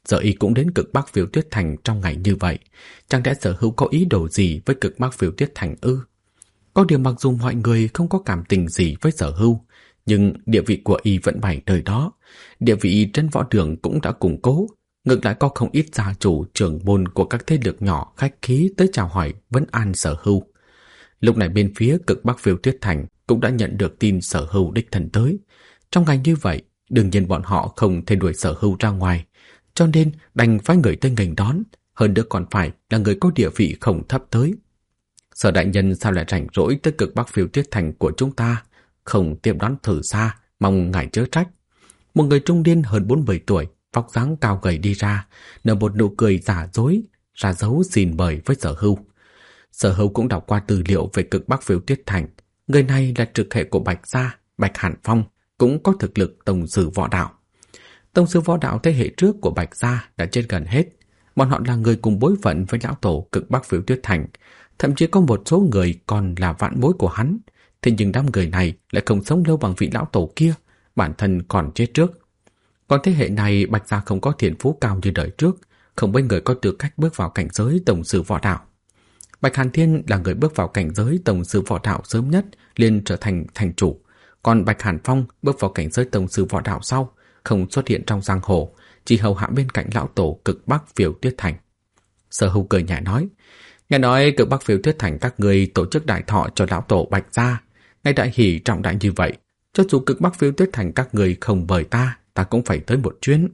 giờ y cũng đến cực Bắc Phiêu Tuyết Thành trong ngày như vậy. Chẳng lẽ Sở Hữu có ý đồ gì với cực Bắc Phiêu Tuyết Thành ư? Có điều mặc dù mọi người không có cảm tình gì với Sở Hữu, nhưng địa vị của y vẫn bày nơi đó. Địa vị trên võ đường cũng đã củng cố. Ngược lại có không ít gia chủ trưởng môn của các thế lực nhỏ khách khí tới chào hỏi vấn an Sở Hữu. Lúc này bên phía cực Bắc Phiêu Tuyết Thành cũng đã nhận được tin Sở Hữu đích thân tới. Trong ngày như vậy, đương nhiên bọn họ không thể đuổi Sở Hữu ra ngoài, cho nên đành phái người tới nghênh đón, hơn nữa còn phải là người có địa vị không thấp tới. Sở đại nhân sao lại rảnh rỗi tới cực Bắc Phiêu Tuyết Thành của chúng ta, không tiếp đón thử xa, mong ngài chớ trách. Một người trung niên hơn 40 tuổi, vóc dáng cao gầy đi ra, nở một nụ cười giả dối, ra dấu xin mời với Sở Hữu. Sở Hữu cũng đọc qua tư liệu về cực Bắc Phiêu Tuyết Thành. Người này là trực hệ của Bạch Gia, Bạch Hàn Phong, cũng có thực lực tông sư võ đạo. Tông sư võ đạo thế hệ trước của Bạch Gia đã chết gần hết. Bọn họ là người cùng bối phận với lão tổ cực Bắc Phiêu Tuyết Thành. Thậm chí có một số người còn là vãn bối của hắn. Thế nhưng đám người này lại không sống lâu bằng vị lão tổ kia, bản thân còn chết trước. Còn thế hệ này Bạch Gia không có thiên phú cao như đời trước, không mấy người có tư cách bước vào cảnh giới tông sư võ đạo. Bạch Hàn Thiên là người bước vào cảnh giới tông sư võ đạo sớm nhất, liền trở thành thành chủ. Còn Bạch Hàn Phong bước vào cảnh giới tông sư võ đạo sau, không xuất hiện trong giang hồ, chỉ hầu hạ bên cạnh lão tổ cực Bắc Phiêu Tuyết Thành. Sở Hữu cười nhẹ nói, nghe nói cực Bắc Phiêu Tuyết Thành các người tổ chức đại thọ cho lão tổ Bạch Gia, ngày đại hỷ trọng đại như vậy, cho dù cực Bắc Phiêu Tuyết Thành các người không mời ta cũng phải tới một chuyến.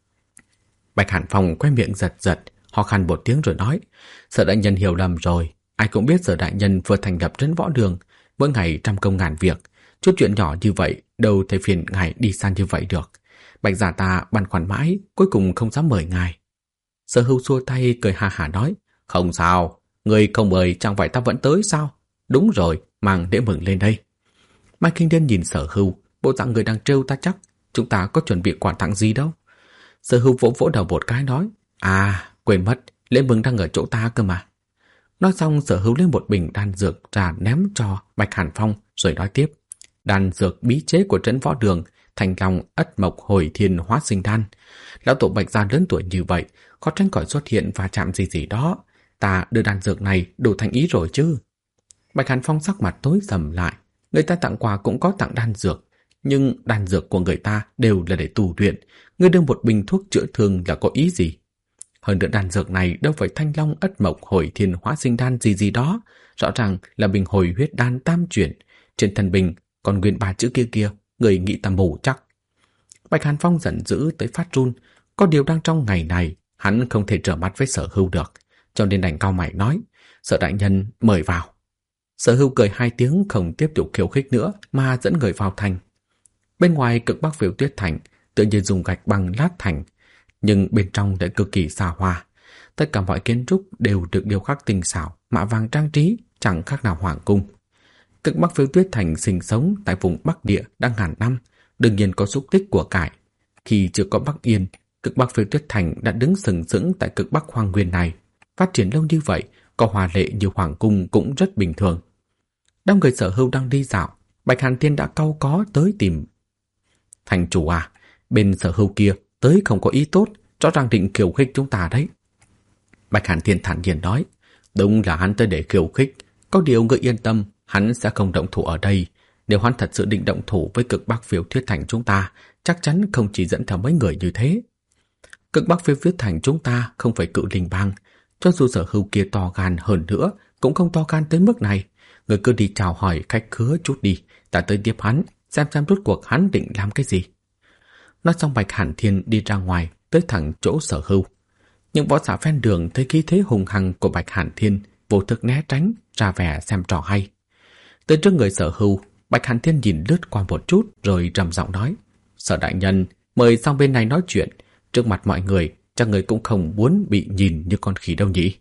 Bạch Hàn Phong quay miệng giật giật, ho khan một tiếng rồi nói, Sở đại nhân hiểu lầm rồi, ai cũng biết Sở đại nhân vừa thành lập trấn võ đường, mỗi ngày trăm công ngàn việc, chút chuyện nhỏ như vậy đâu thể phiền ngài đi xa như vậy được. Bạch Gia ta băn khoăn mãi, cuối cùng không dám mời ngài. Sở Hữu xua tay cười ha hả nói, không sao, người không mời chẳng phải ta vẫn tới sao? Đúng rồi, mang lễ mừng lên đây. Mai Kinh Điên nhìn Sở Hữu, bộ dạng người đang trêu ta chắc, chúng ta có chuẩn bị quà tặng gì đâu. Sở Hữu vỗ vỗ đầu một cái nói, quên mất, lễ mừng đang ở chỗ ta cơ mà. Nói xong Sở Hữu lấy một bình đan dược ra ném cho Bạch Hàn Phong rồi nói tiếp, đan dược bí chế của trấn võ đường, Thành Long Ất Mộc Hồi Thiên Hóa Sinh Đan. Lão tổ Bạch Gia lớn tuổi như vậy, khó tránh khỏi xuất hiện va chạm gì đó. Ta đưa đan dược này đủ thành ý rồi chứ. Bạch Hàn Phong sắc mặt tối sầm lại. Người ta tặng quà cũng có tặng đan dược, nhưng đan dược của người ta đều là để tu luyện. Người đưa một bình thuốc chữa thương là có ý gì? Hơn nữa đan dược này đâu phải Thanh Long Ất Mộc Hồi Thiên Hóa Sinh Đan gì đó. Rõ ràng là bình hồi huyết đan tam chuyển. Trên thân bình còn nguyên 3 chữ kia, người nghĩ ta mù chắc. Bạch Hàn Phong giận dữ tới phát run. Có điều đang trong ngày này, hắn không thể trở mắt với Sở Hữu được, cho nên đành cau mày nói, Sở đại nhân mời vào. Sở Hữu cười 2 tiếng không tiếp tục khiêu khích nữa mà dẫn người vào thành. Bên ngoài cực Bắc Phiêu Tuyết Thành tự nhiên dùng gạch bằng lát thành, nhưng bên trong lại cực kỳ xa hoa. Tất cả mọi kiến trúc đều được điêu khắc tinh xảo, mạ vàng trang trí, chẳng khác nào hoàng cung. Cực Bắc Phiêu Tuyết Thành sinh sống tại vùng Bắc Địa đã ngàn năm, đương nhiên có xúc tích của cải. Khi chưa có Bắc Yên, cực Bắc Phiêu Tuyết Thành đã đứng sừng sững tại cực Bắc Hoang Nguyên này. Phát triển lâu như vậy, có hòa lệ như hoàng cung cũng rất bình thường. Đám người Sở Hữu đang đi dạo, Bạch Hàn Thiên đã cau có tới tìm. Thành chủ à, bên Sở Hữu kia tới không có ý tốt, rõ ràng định khiêu khích chúng ta đấy. Bạch Hàn Thiên thản nhiên nói, đúng là hắn tới để khiêu khích, có điều người yên tâm, hắn sẽ không động thủ ở đây. Nếu hắn thật sự định động thủ với cực Bắc Phiêu Tuyết Thành chúng ta, chắc chắn không chỉ dẫn theo mấy người như thế. Cực Bắc Phiêu Tuyết Thành chúng ta không phải cự linh bang, cho dù Sở Hữu kia to gan hơn nữa, cũng không to gan tới mức này. Người cứ đi chào hỏi khách khứa chút đi, ta tới tiếp hắn, xem rốt cuộc hắn định làm cái gì. Nói xong Bạch Hàn Thiên đi ra ngoài, tới thẳng chỗ Sở Hữu. Những võ giả ven đường thấy khí thế hùng hăng của Bạch Hàn Thiên, vô thức né tránh, ra vẻ xem trò hay. Tới trước người Sở Hữu, Bạch Hàn Thiên nhìn lướt qua một chút rồi trầm giọng nói, Sở đại nhân, mời sang bên này nói chuyện, trước mặt mọi người, chắc người cũng không muốn bị nhìn như con khỉ đâu nhỉ.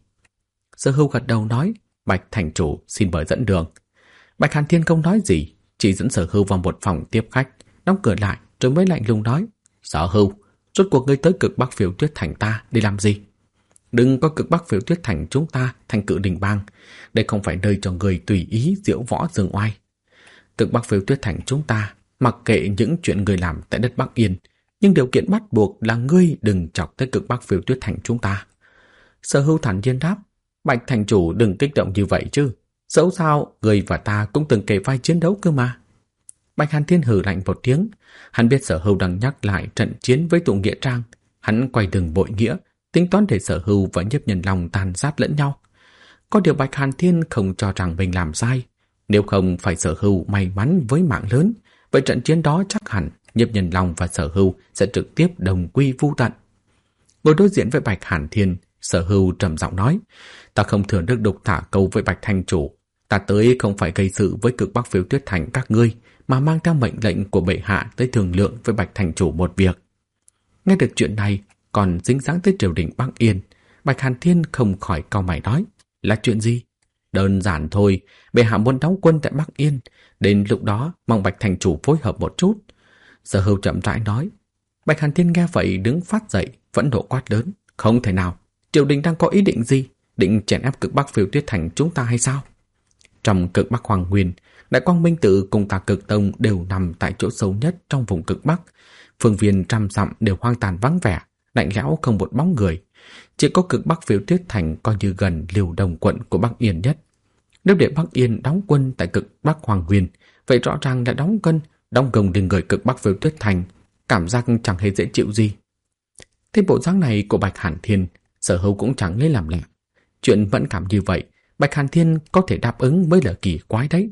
Sở Hữu gật đầu nói, Bạch thành chủ xin mời dẫn đường. Bạch Hàn Thiên không nói gì, chỉ dẫn Sở Hữu vào một phòng tiếp khách, đóng cửa lại rồi mới lạnh lùng nói, Sở Hữu, rốt cuộc ngươi tới cực Bắc Phiêu Tuyết Thành ta để làm gì? Đừng có cực Bắc Phiêu Tuyết Thành chúng ta thành cự đình bang, đây không phải nơi cho người tùy ý diễu võ dương oai. Cực Bắc Phiêu Tuyết Thành chúng ta mặc kệ những chuyện người làm tại đất Bắc Yên, Nhưng điều kiện bắt buộc là ngươi đừng chọc tới Cực Bắc Phiêu Tuyết Thành chúng ta. Sở Hưu thản nhiên đáp, Bạch thành chủ đừng kích động như vậy chứ. Dẫu sao, ngươi và ta cũng từng kề vai chiến đấu cơ mà. Bạch Hàn Thiên hừ lạnh một tiếng. Hắn biết Sở Hưu đang nhắc lại trận chiến với tụ Nghĩa Trang. Hắn quay đường bội nghĩa, tính toán để Sở Hưu và Nhiếp Nhân Long tàn sát lẫn nhau. Có điều Bạch Hàn Thiên không cho rằng mình làm sai. Nếu không phải Sở Hưu may mắn với mạng lớn, vậy trận chiến đó chắc hẳn Nhiếp Nhân Long và Sở Hưu sẽ trực tiếp đồng quy vu tận. Ngồi đối diện với Bạch Hàn Thiên, Sở Hưu trầm giọng nói, ta không thừa nước đục thả câu với Bạch thành chủ. Ta tới không phải gây sự với Cực Bắc Phiêu Tuyết Thành các ngươi, mà mang theo mệnh lệnh của bệ hạ tới thương lượng với Bạch thành chủ một việc. Nghe được chuyện này, còn dính dáng tới triều đình Bắc Yên, Bạch Hàn Thiên không khỏi cau mày nói, là chuyện gì? Đơn giản thôi, bệ hạ muốn đóng quân tại Bắc Yên, đến lúc đó mong Bạch thành chủ phối hợp một chút. Sở Hưu chậm rãi nói. Bạch Hàn Thiên nghe vậy đứng phát dậy, phẫn nộ quát lớn, không thể nào, triều đình đang có ý định gì? Định chèn ép Cực Bắc Phiêu Tuyết Thành chúng ta hay sao? Trong Cực Bắc Hoàng Nguyên, Đại Quang Minh Tự cùng Tà Cực Tông đều nằm tại chỗ sâu nhất trong vùng Cực Bắc. Phương viên trăm dặm đều hoang tàn vắng vẻ, lạnh lẽo không một bóng người. Chỉ có Cực Bắc Phiêu Tuyết Thành coi như gần Liều Đồng quận của Bắc Yên nhất. Nếu để Bắc Yên đóng quân tại Cực Bắc Hoàng Nguyên, vậy rõ ràng đã đóng gồng đến người Cực Bắc Phiêu Tuyết Thành, cảm giác chẳng hề dễ chịu gì. Thế bộ dáng này của Bạch Hàn Thiên, Sở Hưu cũng chẳng lấy làm lạ. Chuyện vẫn cảm như vậy, Bạch Hàn Thiên có thể đáp ứng mới là kỳ quái đấy.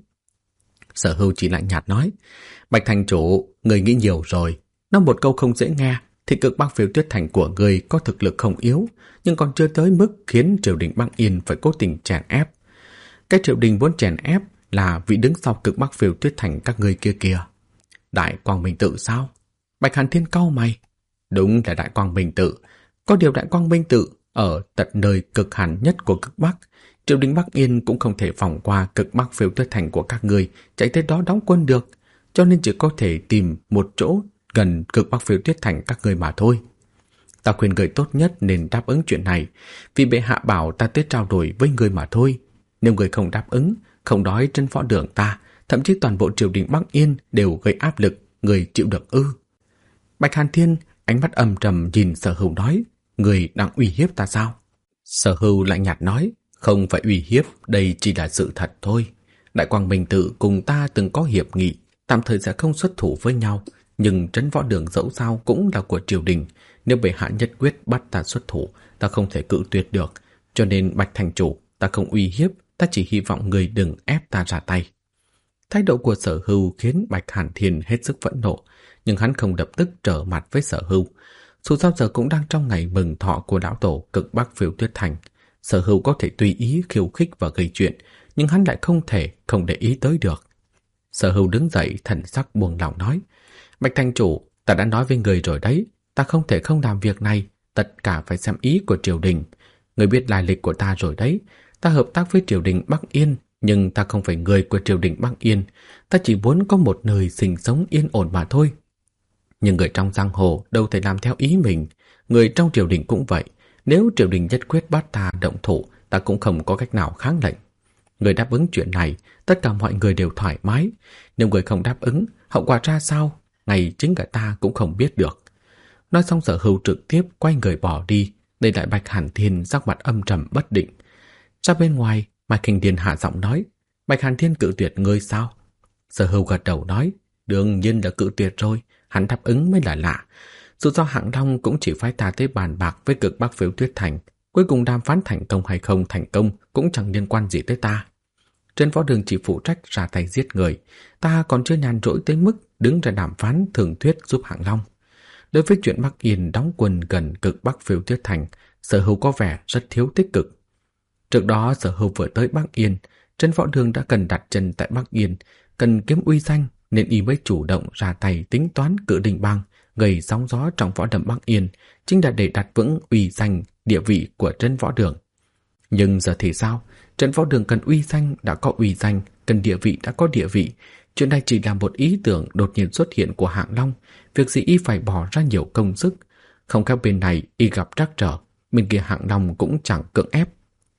Sở Hưu chỉ lạnh nhạt nói, Bạch thành chủ, người nghĩ nhiều rồi. Nói một câu không dễ nghe, thì Cực Bắc Phiêu Tuyết Thành của người có thực lực không yếu, nhưng còn chưa tới mức khiến triều đình Bắc Yên phải cố tình chèn ép. Cái triều đình muốn chèn ép là vị đứng sau Cực Bắc Phiêu Tuyết Thành các ngươi kia kìa. Đại Quang Minh Tự sao? Bạch Hàn Thiên cau mày. Đúng là Đại Quang Minh Tự. Có điều Đại Quang Minh Tự ở tận nơi cực hàn nhất của Cực Bắc, triều đình Bắc Yên cũng không thể vòng qua Cực Bắc Phiêu Tuyết Thành của các ngươi chạy tới đó đóng quân được, cho nên chỉ có thể tìm một chỗ gần Cực Bắc Phiêu Tuyết Thành các ngươi mà thôi. Ta khuyên người tốt nhất nên đáp ứng chuyện này, vì bệ hạ bảo ta tới trao đổi với người mà thôi. Nếu người không đáp ứng, không đói trên võ đường ta, thậm chí toàn bộ triều đình Bắc Yên đều gây áp lực, người chịu được ư? Bạch Hàn Thiên ánh mắt âm trầm nhìn Sở Hưu nói, người đang uy hiếp ta sao? Sở Hưu lạnh nhạt nói, không phải uy hiếp, đây chỉ là sự thật thôi. Đại Quang Minh Tự cùng ta từng có hiệp nghị, tạm thời sẽ không xuất thủ với nhau, nhưng trấn võ đường dẫu sao cũng là của triều đình. Nếu bệ hạ nhất quyết bắt ta xuất thủ, ta không thể cự tuyệt được. Cho nên Bạch thành chủ, ta không uy hiếp, ta chỉ hy vọng người đừng ép ta ra tay. Thái độ của Sở Hưu khiến Bạch Hàn Thiên hết sức phẫn nộ, nhưng hắn không lập tức trở mặt với Sở Hưu. Dù sao giờ cũng đang trong ngày mừng thọ của lão tổ Cực Bắc Phiêu Tuyết Thành. Sở Hưu có thể tùy ý khiêu khích và gây chuyện, nhưng hắn lại không thể không để ý tới được. Sở Hưu đứng dậy thần sắc buông lỏng nói, Bạch thành chủ, ta đã nói với người rồi đấy, ta không thể không làm việc này, tất cả phải xem ý của triều đình. Người biết lai lịch của ta rồi đấy, ta hợp tác với triều đình Bắc Yên, nhưng ta không phải người của triều đình Bắc Yên, ta chỉ muốn có một nơi sinh sống yên ổn mà thôi. Nhưng người trong giang hồ đâu thể làm theo ý mình, người trong triều đình cũng vậy, nếu triều đình nhất quyết bắt ta động thủ, ta cũng không có cách nào kháng lệnh. Người đáp ứng chuyện này, tất cả mọi người đều thoải mái, nếu người không đáp ứng, hậu quả ra sao, ngay chính cả ta cũng không biết được. Nói xong Sở Hưu trực tiếp quay người bỏ đi, để lại Bạch Hàn Thiên sắc mặt âm trầm bất định. Ra bên ngoài, Mai Kinh Điền hạ giọng nói, Bạch Hàn Thiên cự tuyệt ngươi sao? Sở Hưu gật đầu nói, đương nhiên là cự tuyệt rồi, hắn đáp ứng mới là lạ. Dù do Hạng Long cũng chỉ phái ta tới bàn bạc với Cực Bắc Phiêu Tuyết Thành, cuối cùng đàm phán thành công hay không thành công cũng chẳng liên quan gì tới ta. Trên võ đường chỉ phụ trách ra tay giết người, ta còn chưa nhàn rỗi tới mức đứng ra đàm phán thường thuyết giúp Hạng Long. Đối với chuyện Bắc Yên đóng quân gần Cực Bắc Phiêu Tuyết Thành, Sở Hưu có vẻ rất thiếu tích cực. Trước đó Sở Hưu vừa tới Bắc Yên, trên võ đường đã cần đặt chân tại Bắc Yên, cần kiếm uy danh nên y mới chủ động ra tay tính toán cử Đình Bang, gây sóng gió trong võ đầm Bắc Yên, chính là để đặt vững uy danh, địa vị của trấn võ đường. Nhưng giờ thì sao? Trấn võ đường cần uy danh đã có uy danh, cần địa vị đã có địa vị. Chuyện này chỉ là một ý tưởng đột nhiên xuất hiện của Hạng Long, việc gì y phải bỏ ra nhiều công sức. Không khéo bên này y gặp trắc trở, bên kia Hạng Long cũng chẳng cưỡng ép.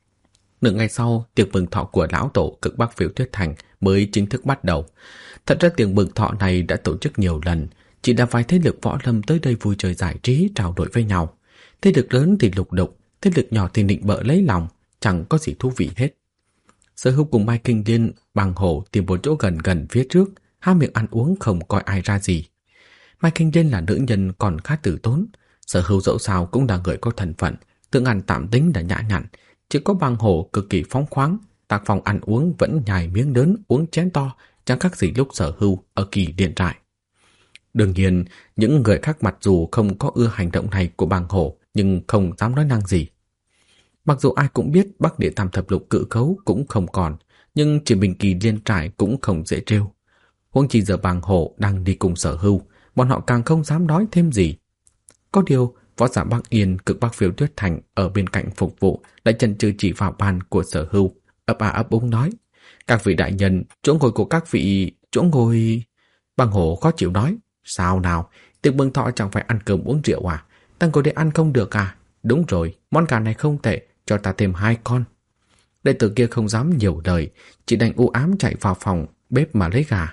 Nửa ngày sau, tiệc mừng thọ của lão tổ Cực Bắc Phiêu Tuyết Thành mới chính thức bắt đầu. Thật ra tiệc mừng thọ này đã tổ chức nhiều lần, chỉ là vài thế lực võ lâm tới đây vui chơi giải trí trao đổi với nhau. Thế lực lớn thì lục đục, thế lực nhỏ thì nịnh bợ lấy lòng, chẳng có gì thú vị hết. Sở Hữu cùng Mai Kinh Liên bằng hổ tìm một chỗ gần gần phía trước, há miệng ăn uống không coi ai ra gì. Mai Kinh Liên là nữ nhân còn khá tử tốn, Sở Hữu dẫu sao cũng là người có thân phận, tự ăn tạm tính là nhã nhặn, chỉ có bằng hổ cực kỳ phóng khoáng, tác phong ăn uống vẫn nhai miếng lớn uống chén to, chẳng khác gì lúc Sở Hữu ở Kỳ Điện trại. Đương nhiên, những người khác mặc dù không có ưa hành động này của bằng hổ nhưng không dám nói năng gì. Mặc dù ai cũng biết Bắc Địa Tam Thập Lục cự cấu cũng không còn, nhưng chỉ mình Kỳ Liên trại cũng không dễ trêu. Huống chi giờ bằng hổ đang đi cùng Sở Hữu, bọn họ càng không dám nói thêm gì. Có điều, võ giả Bắc Yên cực Bắc Phiêu Tuyết Thành ở bên cạnh phục vụ lại chần chừ chỉ vào bàn của Sở Hữu, ấp a ấp úng nói: "Các vị đại nhân, chỗ ngồi của các vị, chỗ ngồi..." Bằng hổ khó chịu nói: "Sao nào, tiệc mừng thọ chẳng phải ăn cơm uống rượu à? Ta ngồi đây ăn không được à? Đúng rồi, món gà này không tệ, cho ta thêm 2 con." Đệ tử kia không dám nhiều lời, chỉ đành u ám chạy vào phòng bếp mà lấy gà.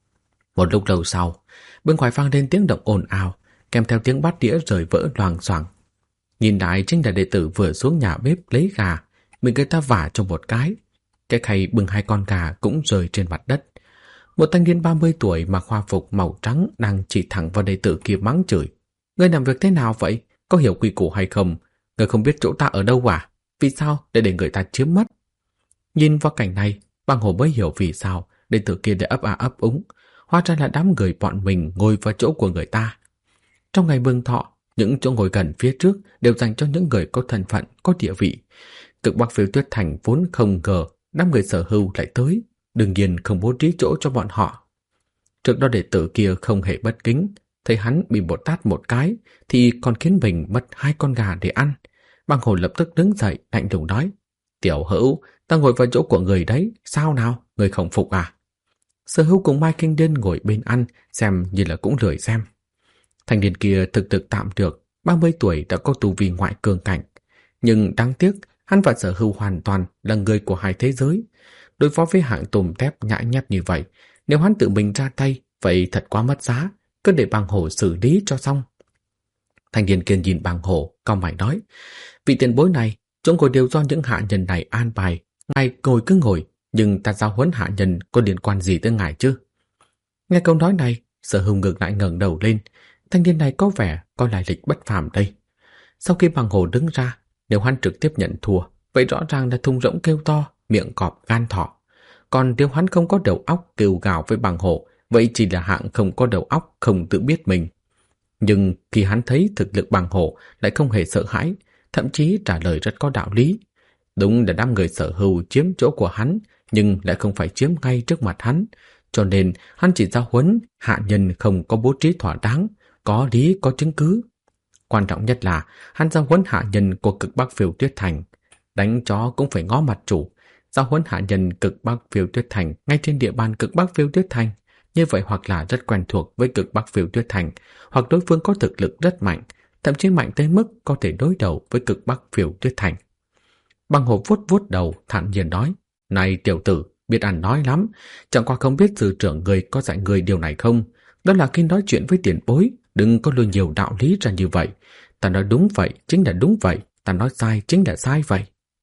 Một lúc lâu sau, bên ngoài vang lên tiếng động ồn ào, kèm theo tiếng bát đĩa rời vỡ loảng xoảng. Nhìn lại chính là đệ tử vừa xuống nhà bếp lấy gà, bị người ta vả cho một cái khay bưng 2 con gà cũng rơi trên mặt đất. Một thanh niên 30 tuổi mặc hoa phục màu trắng đang chỉ thẳng vào đệ tử kia mắng chửi: "Ngươi làm việc thế nào vậy? Có hiểu quy củ hay không? Ngươi không biết chỗ ta ở đâu à? Vì sao để người ta chiếm mất?" Nhìn vào cảnh này, Băng Hổ mới hiểu vì sao đệ tử kia đã ấp a ấp úng. Hóa ra là đám người bọn mình ngồi vào chỗ của người ta. Trong ngày mừng thọ, những chỗ ngồi gần phía trước đều dành cho những người có thân phận, có địa vị. Cực Bắc Phiêu Tuyết Thành vốn không ngờ đám người Sở Hữu lại tới, đương nhiên không bố trí chỗ cho bọn họ. Trước đó đệ tử kia không hề bất kính, thấy hắn bị một tát một cái thì còn khiến mình mất 2 con gà để ăn. Băng Hổ lập tức đứng dậy lạnh lùng nói: "Tiểu Hữu, ta ngồi vào chỗ của người đấy, sao nào, người không phục à?" Sở Hữu cùng Mai Kinh Liên ngồi bên ăn, xem như là cũng lười xem. Thanh niên kia thực tạm được, 30 tuổi đã có tu vi ngoại cường cảnh. Nhưng đáng tiếc, hắn và Sở Hữu hoàn toàn là người của hai thế giới. Đối phó với hạng tùm tép nhãi nhắt như vậy, nếu hắn tự mình ra tay, vậy thật quá mất giá, cứ để Băng Hổ xử lý cho xong. Thanh niên kia nhìn Băng Hổ, cau mày nói: "Vị tiền bối này, chỗ ngồi đều do những hạ nhân này an bài, ngài ngồi cứ ngồi, nhưng ta giáo huấn hạ nhân có liên quan gì tới ngài chứ?" Nghe câu nói này, Sở Hữu ngược lại ngẩng đầu lên. Thanh niên này có vẻ có lai lịch bất phàm đây. Sau khi Băng Hổ đứng ra, nếu hắn trực tiếp nhận thua, vậy rõ ràng là thùng rỗng kêu to, miệng cọp gan thỏ. Còn nếu hắn không có đầu óc kêu gào với Băng Hổ, vậy chỉ là hạng không có đầu óc, không tự biết mình. Nhưng khi hắn thấy thực lực Băng Hổ lại không hề sợ hãi, thậm chí trả lời rất có đạo lý. Đúng là đám người Sở Hữu chiếm chỗ của hắn, nhưng lại không phải chiếm ngay trước mặt hắn, cho nên hắn chỉ giáo huấn hạ nhân không có bố trí thỏa đáng, có lý có chứng cứ. Quan trọng nhất là hắn giáo huấn hạ nhân của Cực Bắc Phiêu Tuyết Thành. Đánh chó cũng phải ngó mặt chủ. Giáo huấn hạ nhân Cực Bắc Phiêu Tuyết Thành ngay trên địa bàn Cực Bắc Phiêu Tuyết Thành, như vậy hoặc là rất quen thuộc với Cực Bắc Phiêu Tuyết Thành, hoặc đối phương có thực lực rất mạnh, thậm chí mạnh tới mức có thể đối đầu với Cực Bắc Phiêu Tuyết Thành. Băng Hổ vuốt vuốt đầu, thản nhiên nói: "Này tiểu tử, biết ăn nói lắm, chẳng qua không biết sư trưởng người có dạy người điều này không? Đó là khi nói chuyện với tiền bối, đừng có lôi nhiều đạo lý ra như vậy. Ta nói đúng vậy chính là đúng vậy, ta nói sai chính là sai vậy."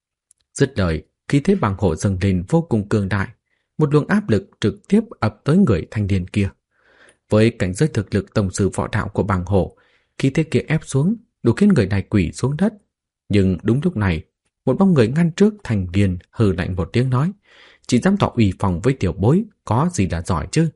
Dứt lời, khí thế Băng Hổ dâng lên vô cùng cường đại, một luồng áp lực trực tiếp ập tới người thanh niên kia. Với cảnh giới thực lực tổng sư võ đạo của Băng Hổ, khí thế kia ép xuống, đủ khiến người này quỳ xuống đất. Nhưng đúng lúc này, một bóng người ngăn trước thanh niên hừ lạnh một tiếng nói: "Chỉ dám tỏ uy phong với tiểu bối, có gì là giỏi chứ?"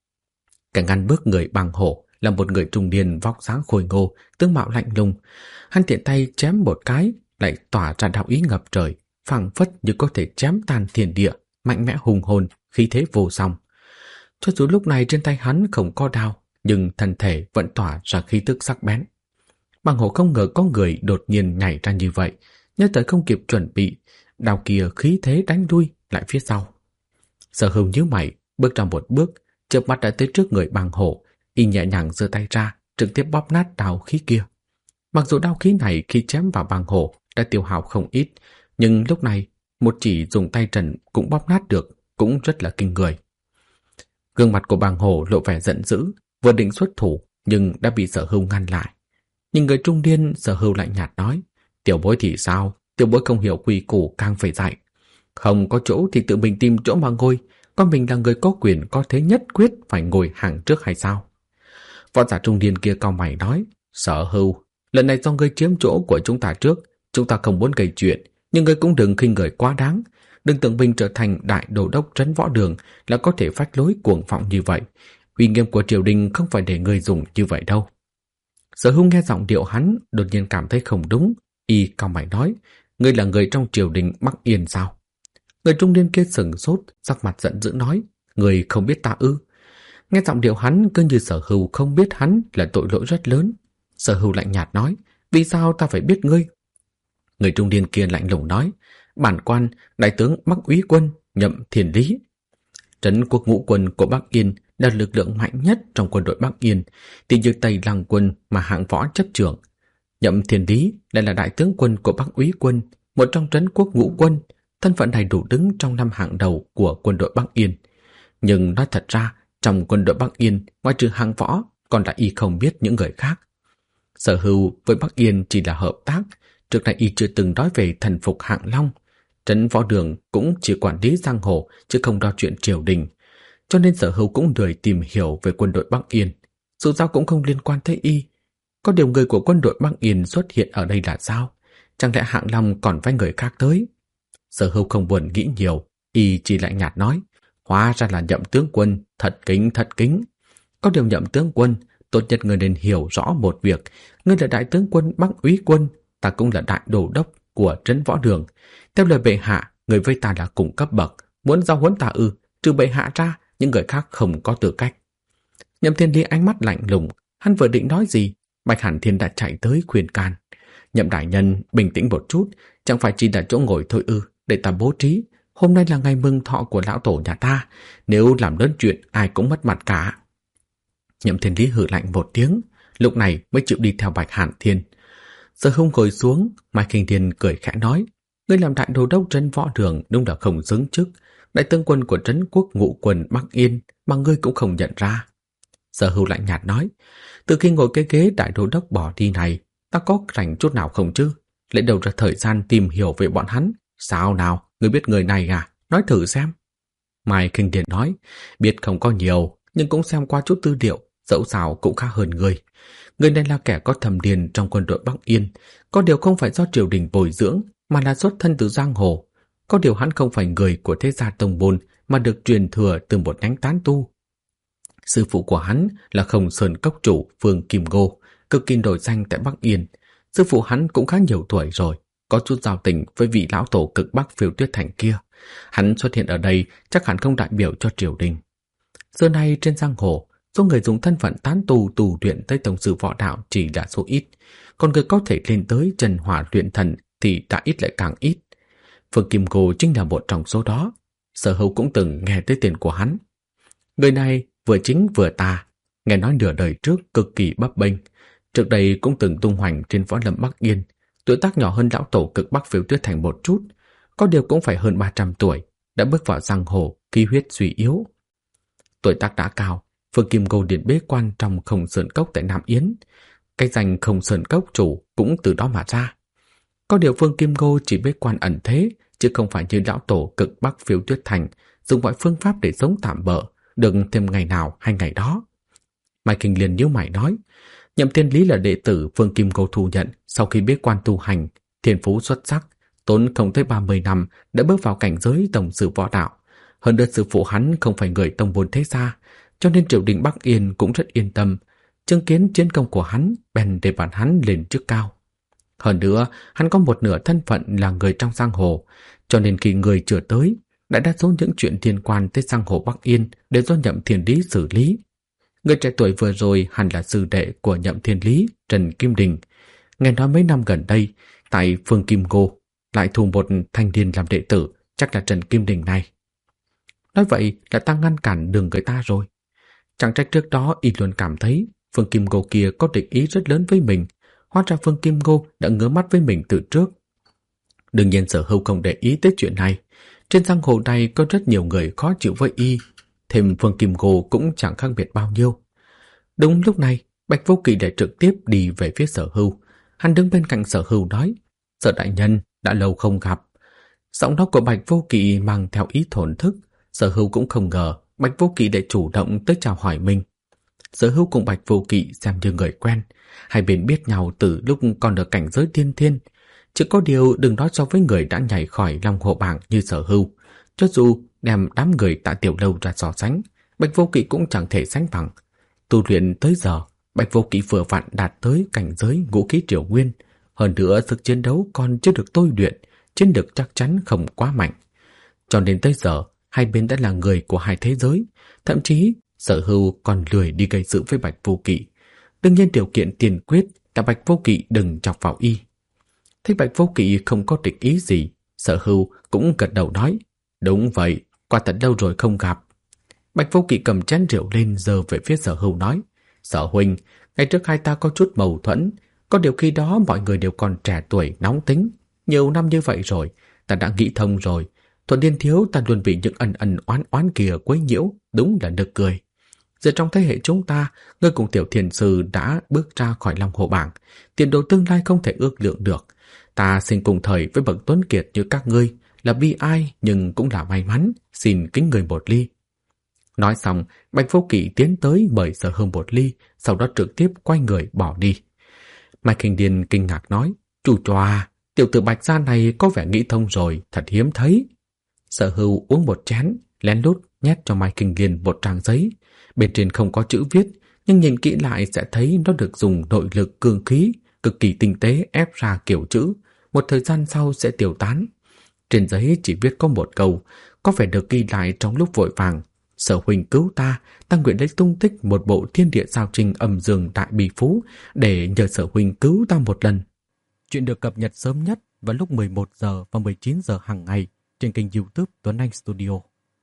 Cả ngăn bước người Băng Hổ là một người trung niên vóc dáng khôi ngô, tướng mạo lạnh lùng. Hắn tiện tay chém một cái, lại tỏa ra đạo ý ngập trời, phảng phất như có thể chém tan thiên địa, mạnh mẽ hùng hồn, khí thế vô song. Cho dù lúc này trên tay hắn không có đao, nhưng thân thể vẫn tỏa ra khí tức sắc bén. Băng Hổ không ngờ có người đột nhiên nhảy ra như vậy, nhớ tới không kịp chuẩn bị, đao kia khí thế đánh lui lại phía sau. Sở Hữu nhíu mày, bước ra một bước, chớp mắt đã tới trước người Băng Hổ, y nhẹ nhàng giơ tay ra, trực tiếp bóp nát đao khí kia. Mặc dù đao khí này khi chém vào Băng Hổ đã tiêu hao không ít, nhưng lúc này một chỉ dùng tay trần cũng bóp nát được, cũng rất là kinh người. Gương mặt của Băng Hổ lộ vẻ giận dữ, vừa định xuất thủ, nhưng đã bị Sở Hưu ngăn lại. Nhưng người trung niên, Sở Hưu lạnh nhạt nói, tiểu bối thì sao, tiểu bối không hiểu quy củ càng phải dạy. Không có chỗ thì tự mình tìm chỗ mà ngồi, con mình là người có quyền có thế nhất quyết phải ngồi hàng trước hay sao? Võ giả trung niên kia cau mày nói, Sở Hưu, lần này do ngươi chiếm chỗ của chúng ta trước, chúng ta không muốn gây chuyện, nhưng ngươi cũng đừng khinh người quá đáng. Đừng tưởng mình trở thành đại đô đốc trấn võ đường là có thể phách lối cuồng vọng như vậy. Uy nghiêm của triều đình không phải để ngươi dùng như vậy đâu. Sở Hưu nghe giọng điệu hắn, đột nhiên cảm thấy không đúng. Y cau mày nói, ngươi là người trong triều đình Bắc Yên sao? Người trung niên kia sừng sốt, sắc mặt giận dữ nói, ngươi không biết ta ư? Nghe giọng điệu hắn cứ như Sở Hưu không biết hắn là tội lỗi rất lớn. Sở Hưu lạnh nhạt nói, vì sao ta phải biết ngươi? Người trung niên kia lạnh lùng nói, bản quan đại tướng Bắc úy quân Nhậm Thiên Lý. Trấn quốc ngũ quân của Bắc Yên là lực lượng mạnh nhất trong quân đội Bắc Yên, thì như Tây Lăng quân mà hạng võ chấp trưởng. Nhậm Thiên Lý lại là đại tướng quân của Bắc úy quân, một trong trấn quốc ngũ quân, thân phận này đủ đứng trong năm hạng đầu của quân đội Bắc Yên. Nhưng nói thật ra, trong quân đội Bắc Yên, ngoài trừ hạng võ, còn lại y không biết những người khác. Sở Hưu với Bắc Yên chỉ là hợp tác, trước này y chưa từng nói về thần phục hạng long. Trấn võ đường cũng chỉ quản lý giang hồ chứ không lo chuyện triều đình, cho nên Sở Hưu cũng lười tìm hiểu về quân đội Bắc Yên. Dù sao cũng không liên quan tới y. Có điều người của quân đội Bắc Yên xuất hiện ở đây là sao? Chẳng lẽ hạng long còn phái người khác tới? Sở Hưu không buồn nghĩ nhiều, y chỉ lạnh nhạt nói, hóa ra là Nhậm tướng quân, thật kính. Có điều Nhậm tướng quân, tốt nhất người nên hiểu rõ một việc, ngươi là đại tướng quân Bắc úy quân, ta cũng là đại đô đốc của trấn võ đường. Theo lời bệ hạ, người với ta là cùng cấp bậc, muốn giao huấn ta ư? Trừ bệ hạ ra, những người khác không có tư cách. Nhậm Thiên Lý ánh mắt lạnh lùng, hắn vừa định nói gì, Bạch Hàn Thiên đã chạy tới khuyên can. Nhậm đại nhân, bình tĩnh một chút, chẳng phải chỉ là chỗ ngồi thôi ư? Để ta bố trí. Hôm nay là ngày mừng thọ của lão tổ nhà ta, nếu làm lớn chuyện ai cũng mất mặt cả. Nhậm Thiên Lý hừ lạnh một tiếng, lúc này mới chịu đi theo Bạch Hàn Thiên. Sở Hưu ngồi xuống, Mai Kinh Thiên cười khẽ nói, ngươi làm đại đô đốc trấn võ đường đúng là không xứng chức, đại tướng quân của trấn quốc ngũ quân Bắc Yên mà ngươi cũng không nhận ra. Sở Hưu lạnh nhạt nói, từ khi ngồi cái ghế đại đô đốc bỏ đi này, ta có rảnh chút nào không chứ? Lấy đầu ra thời gian tìm hiểu về bọn hắn. Sao nào, ngươi biết người này à? Nói thử xem. Mai Kinh Thiên nói, biết không có nhiều, nhưng cũng xem qua chút tư liệu, dẫu sao cũng khá hơn ngươi. Người này là kẻ có thẩm điền trong quân đội Bắc Yên, có điều không phải do triều đình bồi dưỡng, mà là xuất thân từ giang hồ. Có điều hắn không phải người của thế gia tông môn, mà được truyền thừa từ một nhánh tán tu. Sư phụ của hắn là Không Sơn cốc chủ Vương Kim Ngô, cực kỳ nổi danh tại Bắc Yên. Sư phụ hắn cũng khá nhiều tuổi rồi, có chút giao tình với vị lão tổ cực Bắc Phiêu Tuyết Thành kia. Hắn xuất hiện ở đây chắc hẳn không đại biểu cho triều đình. Giờ này trên giang hồ, số người dùng thân phận tán tu tù luyện tới tổng sư võ đạo chỉ là số ít, còn người có thể lên tới trần hỏa luyện thần thì đã ít lại càng ít. Vương Kim Ngô chính là một trong số đó. Sở Hưu cũng từng nghe tới tên của hắn. Người này vừa chính vừa tà, nghe nói nửa đời trước cực kỳ bấp bênh. Trước đây cũng từng tung hoành trên võ lâm Bắc Yên, tuổi tác nhỏ hơn lão tổ cực Bắc Phiêu Tuyết Thành một chút, có điều cũng phải hơn 300 tuổi, đã bước vào giang hồ, khí huyết suy yếu. Tuổi tác đã cao, Vương Kim Ngô điện bế quan trong Không Sơn Cốc tại Nam Yến. Cái danh Không Sơn Cốc chủ cũng từ đó mà ra. Có điều Vương Kim Ngô chỉ bế quan ẩn thế, chứ không phải như lão tổ cực Bắc Phiêu Tuyết Thành, dùng mọi phương pháp để sống tạm bợ, đừng thêm ngày nào hay ngày đó. Mai Kinh liền nhíu mày nói, Nhậm Thiên Lý là đệ tử Vương Kim Ngô thu nhận sau khi bế quan tu hành, thiên phú xuất sắc, tốn không tới 30 năm đã bước vào cảnh giới tổng sư võ đạo. Hơn nữa sư phụ hắn không phải người tông môn thế gia, cho nên triều đình Bắc Yên cũng rất yên tâm, chứng kiến chiến công của hắn bèn để bản hắn lên chức cao. Hơn nữa, hắn có một nửa thân phận là người trong giang hồ, cho nên khi người chưa tới, đại đa số những chuyện liên quan tới giang hồ Bắc Yên đều do Nhậm Thiên Lý xử lý. Người trẻ tuổi vừa rồi hẳn là sư đệ của Nhậm Thiên Lý, Trần Kim Đình. Nghe nói mấy năm gần đây, tại Phương Kim Ngô lại thu một thanh niên làm đệ tử, chắc là Trần Kim Đình này. Nói vậy là ta ngăn cản đường người ta rồi. Chẳng trách trước đó y luôn cảm thấy Phương Kim Ngô kia có địch ý rất lớn với mình. Hóa ra Phương Kim Ngô đã ngứa mắt với mình từ trước. Đương nhiên Sở Hưu không để ý tới chuyện này. Trên giang hồ này có rất nhiều người khó chịu với y, thêm Phương Kim Ngô cũng chẳng khác biệt bao nhiêu. Đúng lúc này, Bạch Vô Kỵ lại trực tiếp đi về phía Sở Hưu. Hắn đứng bên cạnh Sở Hưu nói: Sở đại nhân, đã lâu không gặp. Giọng nói của Bạch Vô Kỵ mang theo ý thổn thức. Sở Hưu cũng không ngờ Bạch Vô Kỵ lại chủ động tới chào hỏi mình. Sở Hưu cùng Bạch Vô Kỵ xem như người quen, hai bên biết nhau từ lúc còn ở cảnh giới tiên thiên. Chỉ có điều đừng nói so với người đã nhảy khỏi Long Hồ Bảng như Sở Hưu. Cho dù đem đám người Tạ Tiểu Lâu ra so sánh, Bạch Vô Kỵ cũng chẳng thể sánh bằng. Tu luyện tới giờ, Bạch Vô Kỵ vừa vặn đạt tới cảnh giới ngũ khí triều nguyên. Hơn nữa sức chiến đấu còn chưa được tôi luyện, chiến lực chắc chắn không quá mạnh. Cho nên tới giờ, hai bên đã là người của hai thế giới. Thậm chí, Sở Hưu còn lười đi gây sự với Bạch Vô Kỵ. Đương nhiên điều kiện tiền quyết là Bạch Vô Kỵ đừng chọc vào y. Thấy Bạch Vô Kỵ không có địch ý gì, Sở Hưu cũng gật đầu nói: Đúng vậy, qua thật lâu rồi không gặp. Bạch Vô Kỵ cầm chén rượu lên giơ về phía Sở Hưu nói: Sở huynh, ngày trước hai ta có chút mâu thuẫn, có điều khi đó mọi người đều còn trẻ tuổi nóng tính. Nhiều năm như vậy rồi, ta đã nghĩ thông rồi. Thuận Niên thiếu ta luôn bị những ân ân oán oán kia quấy nhiễu, đúng là nực cười. Giờ trong thế hệ chúng ta, ngươi cùng Tiểu Thiền Sư đã bước ra khỏi Long Hồ Bảng, tiền đồ tương lai không thể ước lượng được. Ta sinh cùng thời với bậc tuấn kiệt như các ngươi, là bi ai nhưng cũng là may mắn, xin kính người một ly. Nói xong, Bạch Vô Kỵ tiến tới mời Sở Hưu một ly, sau đó trực tiếp quay người bỏ đi. Mai Kinh Điền kinh ngạc nói: Chủ tròa, tiểu tử Bạch gia này có vẻ nghĩ thông rồi, thật hiếm thấy. Sở Hưu uống một chén, lén lút nhét cho Mai Kinh Điền một trang giấy. Bên trên không có chữ viết, nhưng nhìn kỹ lại sẽ thấy nó được dùng nội lực cương khí, cực kỳ tinh tế ép ra kiểu chữ, một thời gian sau sẽ tiêu tán. Trên giấy chỉ viết có một câu, có phải được ghi lại trong lúc vội vàng: Sở huynh cứu ta nguyện lấy tung tích một bộ thiên địa sao trình âm dương đại bì phú để nhờ Sở huynh cứu ta một lần. Chuyện được cập nhật sớm nhất vào lúc 11 giờ và 19 giờ hàng ngày trên kênh YouTube Tuấn Anh Studio.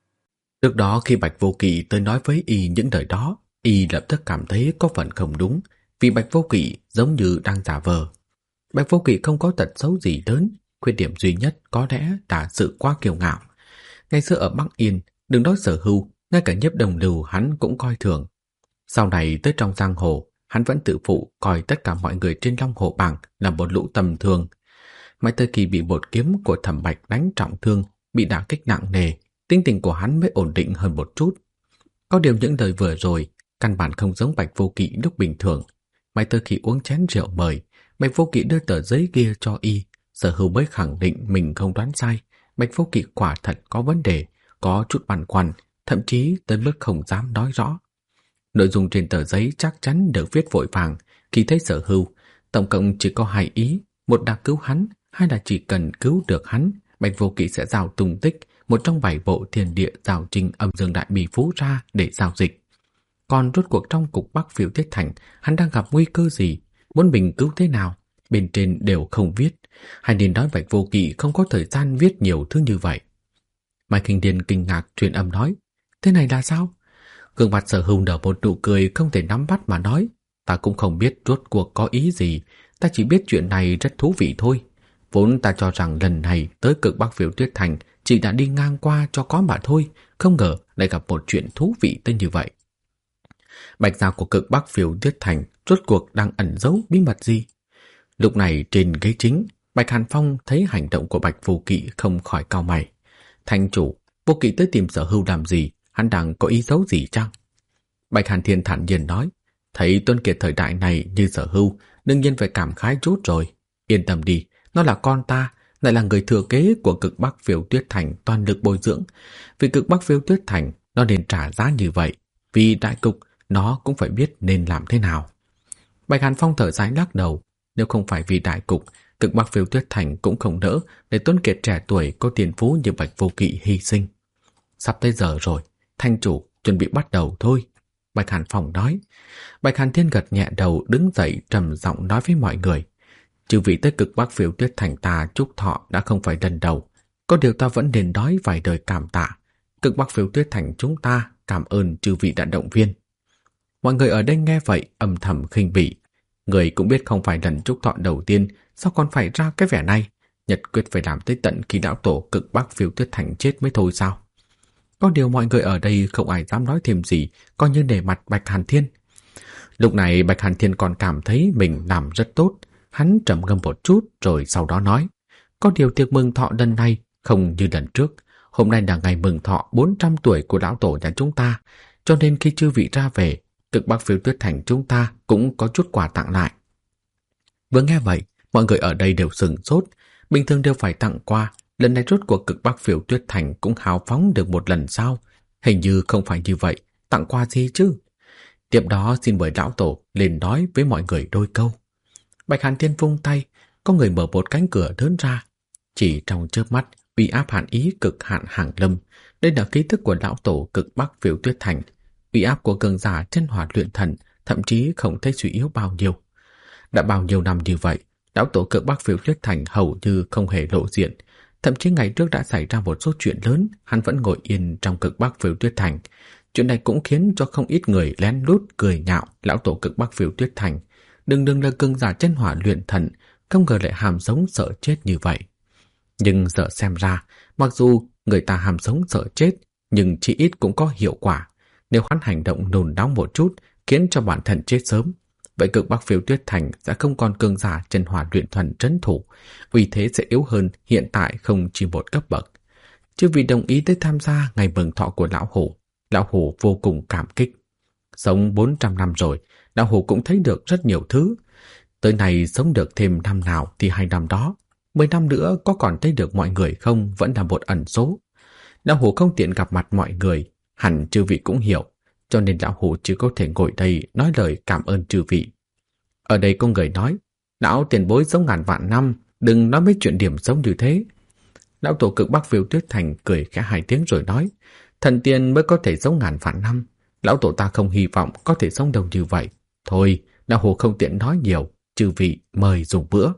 Trước đó khi Bạch Vô Kỵ tới nói với y những lời đó, y lập tức cảm thấy có phần không đúng, vì Bạch Vô Kỵ giống như đang giả vờ. Bạch Vô Kỵ không có tật xấu gì lớn, khuyết điểm duy nhất có lẽ là sự quá kiêu ngạo. Ngày xưa ở Bắc Yên, đừng nói Sở Hưu, ngay cả Nhiếp Đồng Lưu hắn cũng coi thường. Sau này tới trong giang hồ, hắn vẫn tự phụ coi tất cả mọi người trên Long Hồ Bảng là một lũ tầm thường. Mãi tới khi bị một kiếm của Thẩm Bạch đánh trọng thương, bị đả kích nặng nề, tinh tình của hắn mới ổn định hơn một chút. Có điều những lời vừa rồi căn bản không giống Bạch Vô Kỵ lúc bình thường. Mãi tới khi uống chén rượu mời, Bạch Vô Kỵ đưa tờ giấy kia cho y, Sở Hưu mới khẳng định mình không đoán sai. Bạch Vô Kỵ quả thật có vấn đề, có chút băn khoăn, thậm chí tới mức không dám nói rõ. Nội dung trên tờ giấy chắc chắn được viết vội vàng. Khi thấy Sở Hưu, tổng cộng chỉ có hai ý: một là cứu hắn, hai là chỉ cần cứu được hắn, Bạch Vô Kỵ sẽ giao tung tích một trong 7 bộ thiên địa giao trình âm dương đại bì phú ra để giao dịch. Còn rốt cuộc trong cục Bắc Phiêu Tiết Thành, hắn đang gặp nguy cơ gì, muốn mình cứu thế nào, bên trên đều không viết. Hay nên nói Bạch Vô Kỵ không có thời gian viết nhiều thứ như vậy. Mai Kinh Điền kinh ngạc truyền âm nói: Thế này là sao? Gương mặt Sở Hưu nở một nụ cười không thể nắm bắt mà nói: Ta cũng không biết rốt cuộc có ý gì, ta chỉ biết chuyện này rất thú vị thôi. Vốn ta cho rằng lần này tới cực Bắc Phiêu Tuyết Thành chỉ đã đi ngang qua cho có mà thôi, không ngờ lại gặp một chuyện thú vị tới như vậy. Bạch gia của cực Bắc Phiêu Tuyết Thành rốt cuộc đang ẩn giấu bí mật gì? Lúc này trên ghế chính, Bạch Hàn Phong thấy hành động của Bạch Vô Kỵ không khỏi cau mày. Thành chủ, Vô Kỵ tới tìm Sở Hưu làm gì? Hắn đang có ý xấu gì chăng? Bạch Hàn Thiên thản nhiên nói: Thấy tuân kiệt thời đại này như Sở Hưu, đương nhiên phải cảm khái chút rồi. Yên tâm đi, nó là con ta, lại là người thừa kế của cực Bắc Phiêu Tuyết Thành toàn lực bồi dưỡng. Vì cực Bắc Phiêu Tuyết Thành nó nên trả giá như vậy, vì đại cục nó cũng phải biết nên làm thế nào. Bạch Hàn Phong thở dài lắc đầu: Nếu không phải vì đại cục, cực Bắc Phiêu Tuyết Thành cũng không đỡ để tuấn kiệt trẻ tuổi có tiền phú như Bạch Vô Kỵ hy sinh. Sắp tới giờ rồi, thành chủ chuẩn bị bắt đầu thôi, Bạch Hàn Phong nói. Bạch Hàn Thiên gật nhẹ đầu đứng dậy trầm giọng nói với mọi người: Chư vị tới cực Bắc Phiêu Tuyết Thành ta chúc thọ đã không phải lần đầu, có điều ta vẫn nên nói vài lời cảm tạ. Cực Bắc Phiêu Tuyết Thành chúng ta cảm ơn chư vị đã động viên. Mọi người ở đây nghe vậy âm thầm khinh bỉ. Người cũng biết không phải lần chúc thọ đầu tiên, sao còn phải ra cái vẻ này, nhất quyết phải làm tới tận khi đạo tổ cực Bắc Phiêu Tuyết Thành chết mới thôi sao? Có điều mọi người ở đây không ai dám nói thêm gì, coi như nể mặt Bạch Hàn Thiên. Lúc này Bạch Hàn Thiên còn cảm thấy mình làm rất tốt. Hắn trầm ngâm một chút rồi sau đó nói, có điều tiệc mừng thọ lần này không như lần trước. Hôm nay là ngày mừng thọ 400 tuổi của lão tổ nhà chúng ta, cho nên khi chư vị ra về, Cực Bắc Phiêu Tuyết Thành chúng ta cũng có chút quà tặng lại. Vừa nghe vậy, mọi người ở đây đều sửng sốt. Bình thường đều phải tặng quà, lần này rốt cuộc Cực Bắc Phiêu Tuyết Thành cũng hào phóng được một lần sao? Hình như không phải như vậy, tặng quà gì chứ? Tiếp đó xin mời lão tổ lên nói với mọi người đôi câu. Bạch Hàn Thiên vung tay, có người mở một cánh cửa lớn ra. Chỉ trong chớp mắt, uy áp hàn ý cực hạn hàng lâm. Đây là khí thức của lão tổ Cực Bắc Phiêu Tuyết Thành. Uy áp của cường giả chân hỏa luyện thần thậm chí không thấy suy yếu bao nhiêu. Đã bao nhiêu năm như vậy, lão tổ Cực Bắc Phiêu Tuyết Thành hầu như không hề lộ diện. Thậm chí ngày trước đã xảy ra một số chuyện lớn, hắn vẫn ngồi yên trong Cực Bắc Phiêu Tuyết Thành. Chuyện này cũng khiến cho không ít người lén lút cười nhạo lão tổ Cực Bắc Phiêu Tuyết Thành. Đừng là cường giả chân hỏa luyện thần, không ngờ lại hàm sống sợ chết như vậy. Nhưng giờ xem ra, mặc dù người ta hàm sống sợ chết, nhưng chỉ ít cũng có hiệu quả. Nếu hắn hành động nôn nóng một chút, khiến cho bản thân chết sớm, vậy Cực Bắc Phiêu Tuyết Thành sẽ không còn cường giả chân hỏa luyện thần trấn thủ, uy thế sẽ yếu hơn hiện tại không chỉ một cấp bậc. Chứ vì đồng ý tới tham gia ngày mừng thọ của lão hổ vô cùng cảm kích. Sống 400 năm rồi, lão hổ cũng thấy được rất nhiều thứ. Tới này sống được thêm năm nào thì hay năm đó, 10 năm nữa có còn thấy được mọi người không vẫn là một ẩn số. Lão hổ không tiện gặp mặt mọi người, hẳn chư vị cũng hiểu, cho nên lão hổ chỉ có thể ngồi đây nói lời cảm ơn chư vị. Ở đây có người nói, lão tiền bối sống ngàn vạn năm, đừng nói mấy chuyện điểm sống như thế. Lão tổ Cực Bắc Phiêu Tuyết Thành cười khẽ 2 tiếng rồi nói, thần tiên mới có thể sống ngàn vạn năm, lão tổ ta không hy vọng có thể sống lâu như vậy. Thôi, lão hổ không tiện nói nhiều, chư vị mời dùng bữa.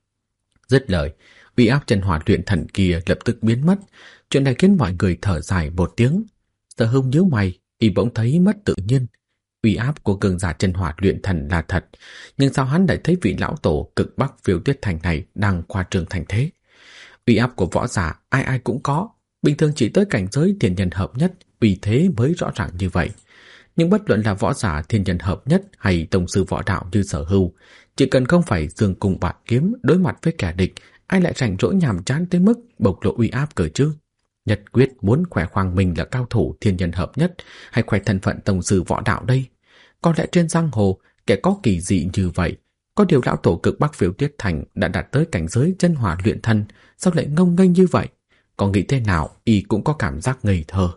Dứt lời, uy áp chân hỏa luyện thần kia lập tức biến mất. Chuyện này khiến mọi người thở dài một tiếng. Sở Hưu nhíu mày, y bỗng thấy mất tự nhiên. Uy áp của cường giả chân hỏa luyện thần là thật, nhưng sao hắn lại thấy vị lão tổ Cực Bắc Phiêu Tuyết Thành này đang khoa trương thành thế? Uy áp của võ giả ai ai cũng có, bình thường chỉ tới cảnh giới thiên nhân hợp nhất, uy thế mới rõ ràng như vậy. Nhưng bất luận là võ giả thiên nhân hợp nhất hay tông sư võ đạo như Sở Hưu, chỉ cần không phải dương cung bạt kiếm đối mặt với kẻ địch, ai lại rảnh rỗi nhàm chán tới mức bộc lộ uy áp cỡ chứ? Nhất quyết muốn khỏe khoang mình là cao thủ thiên nhân hợp nhất hay khoe thân phận tông sư võ đạo đây? Có lẽ trên giang hồ kẻ có kỳ dị như vậy, có điều lão tổ Cực Bắc Phiêu Tuyết Thành đã đạt tới cảnh giới chân hỏa luyện thân, sao lại ngông nghênh như vậy? Có nghĩ thế nào y cũng có cảm giác ngây thơ.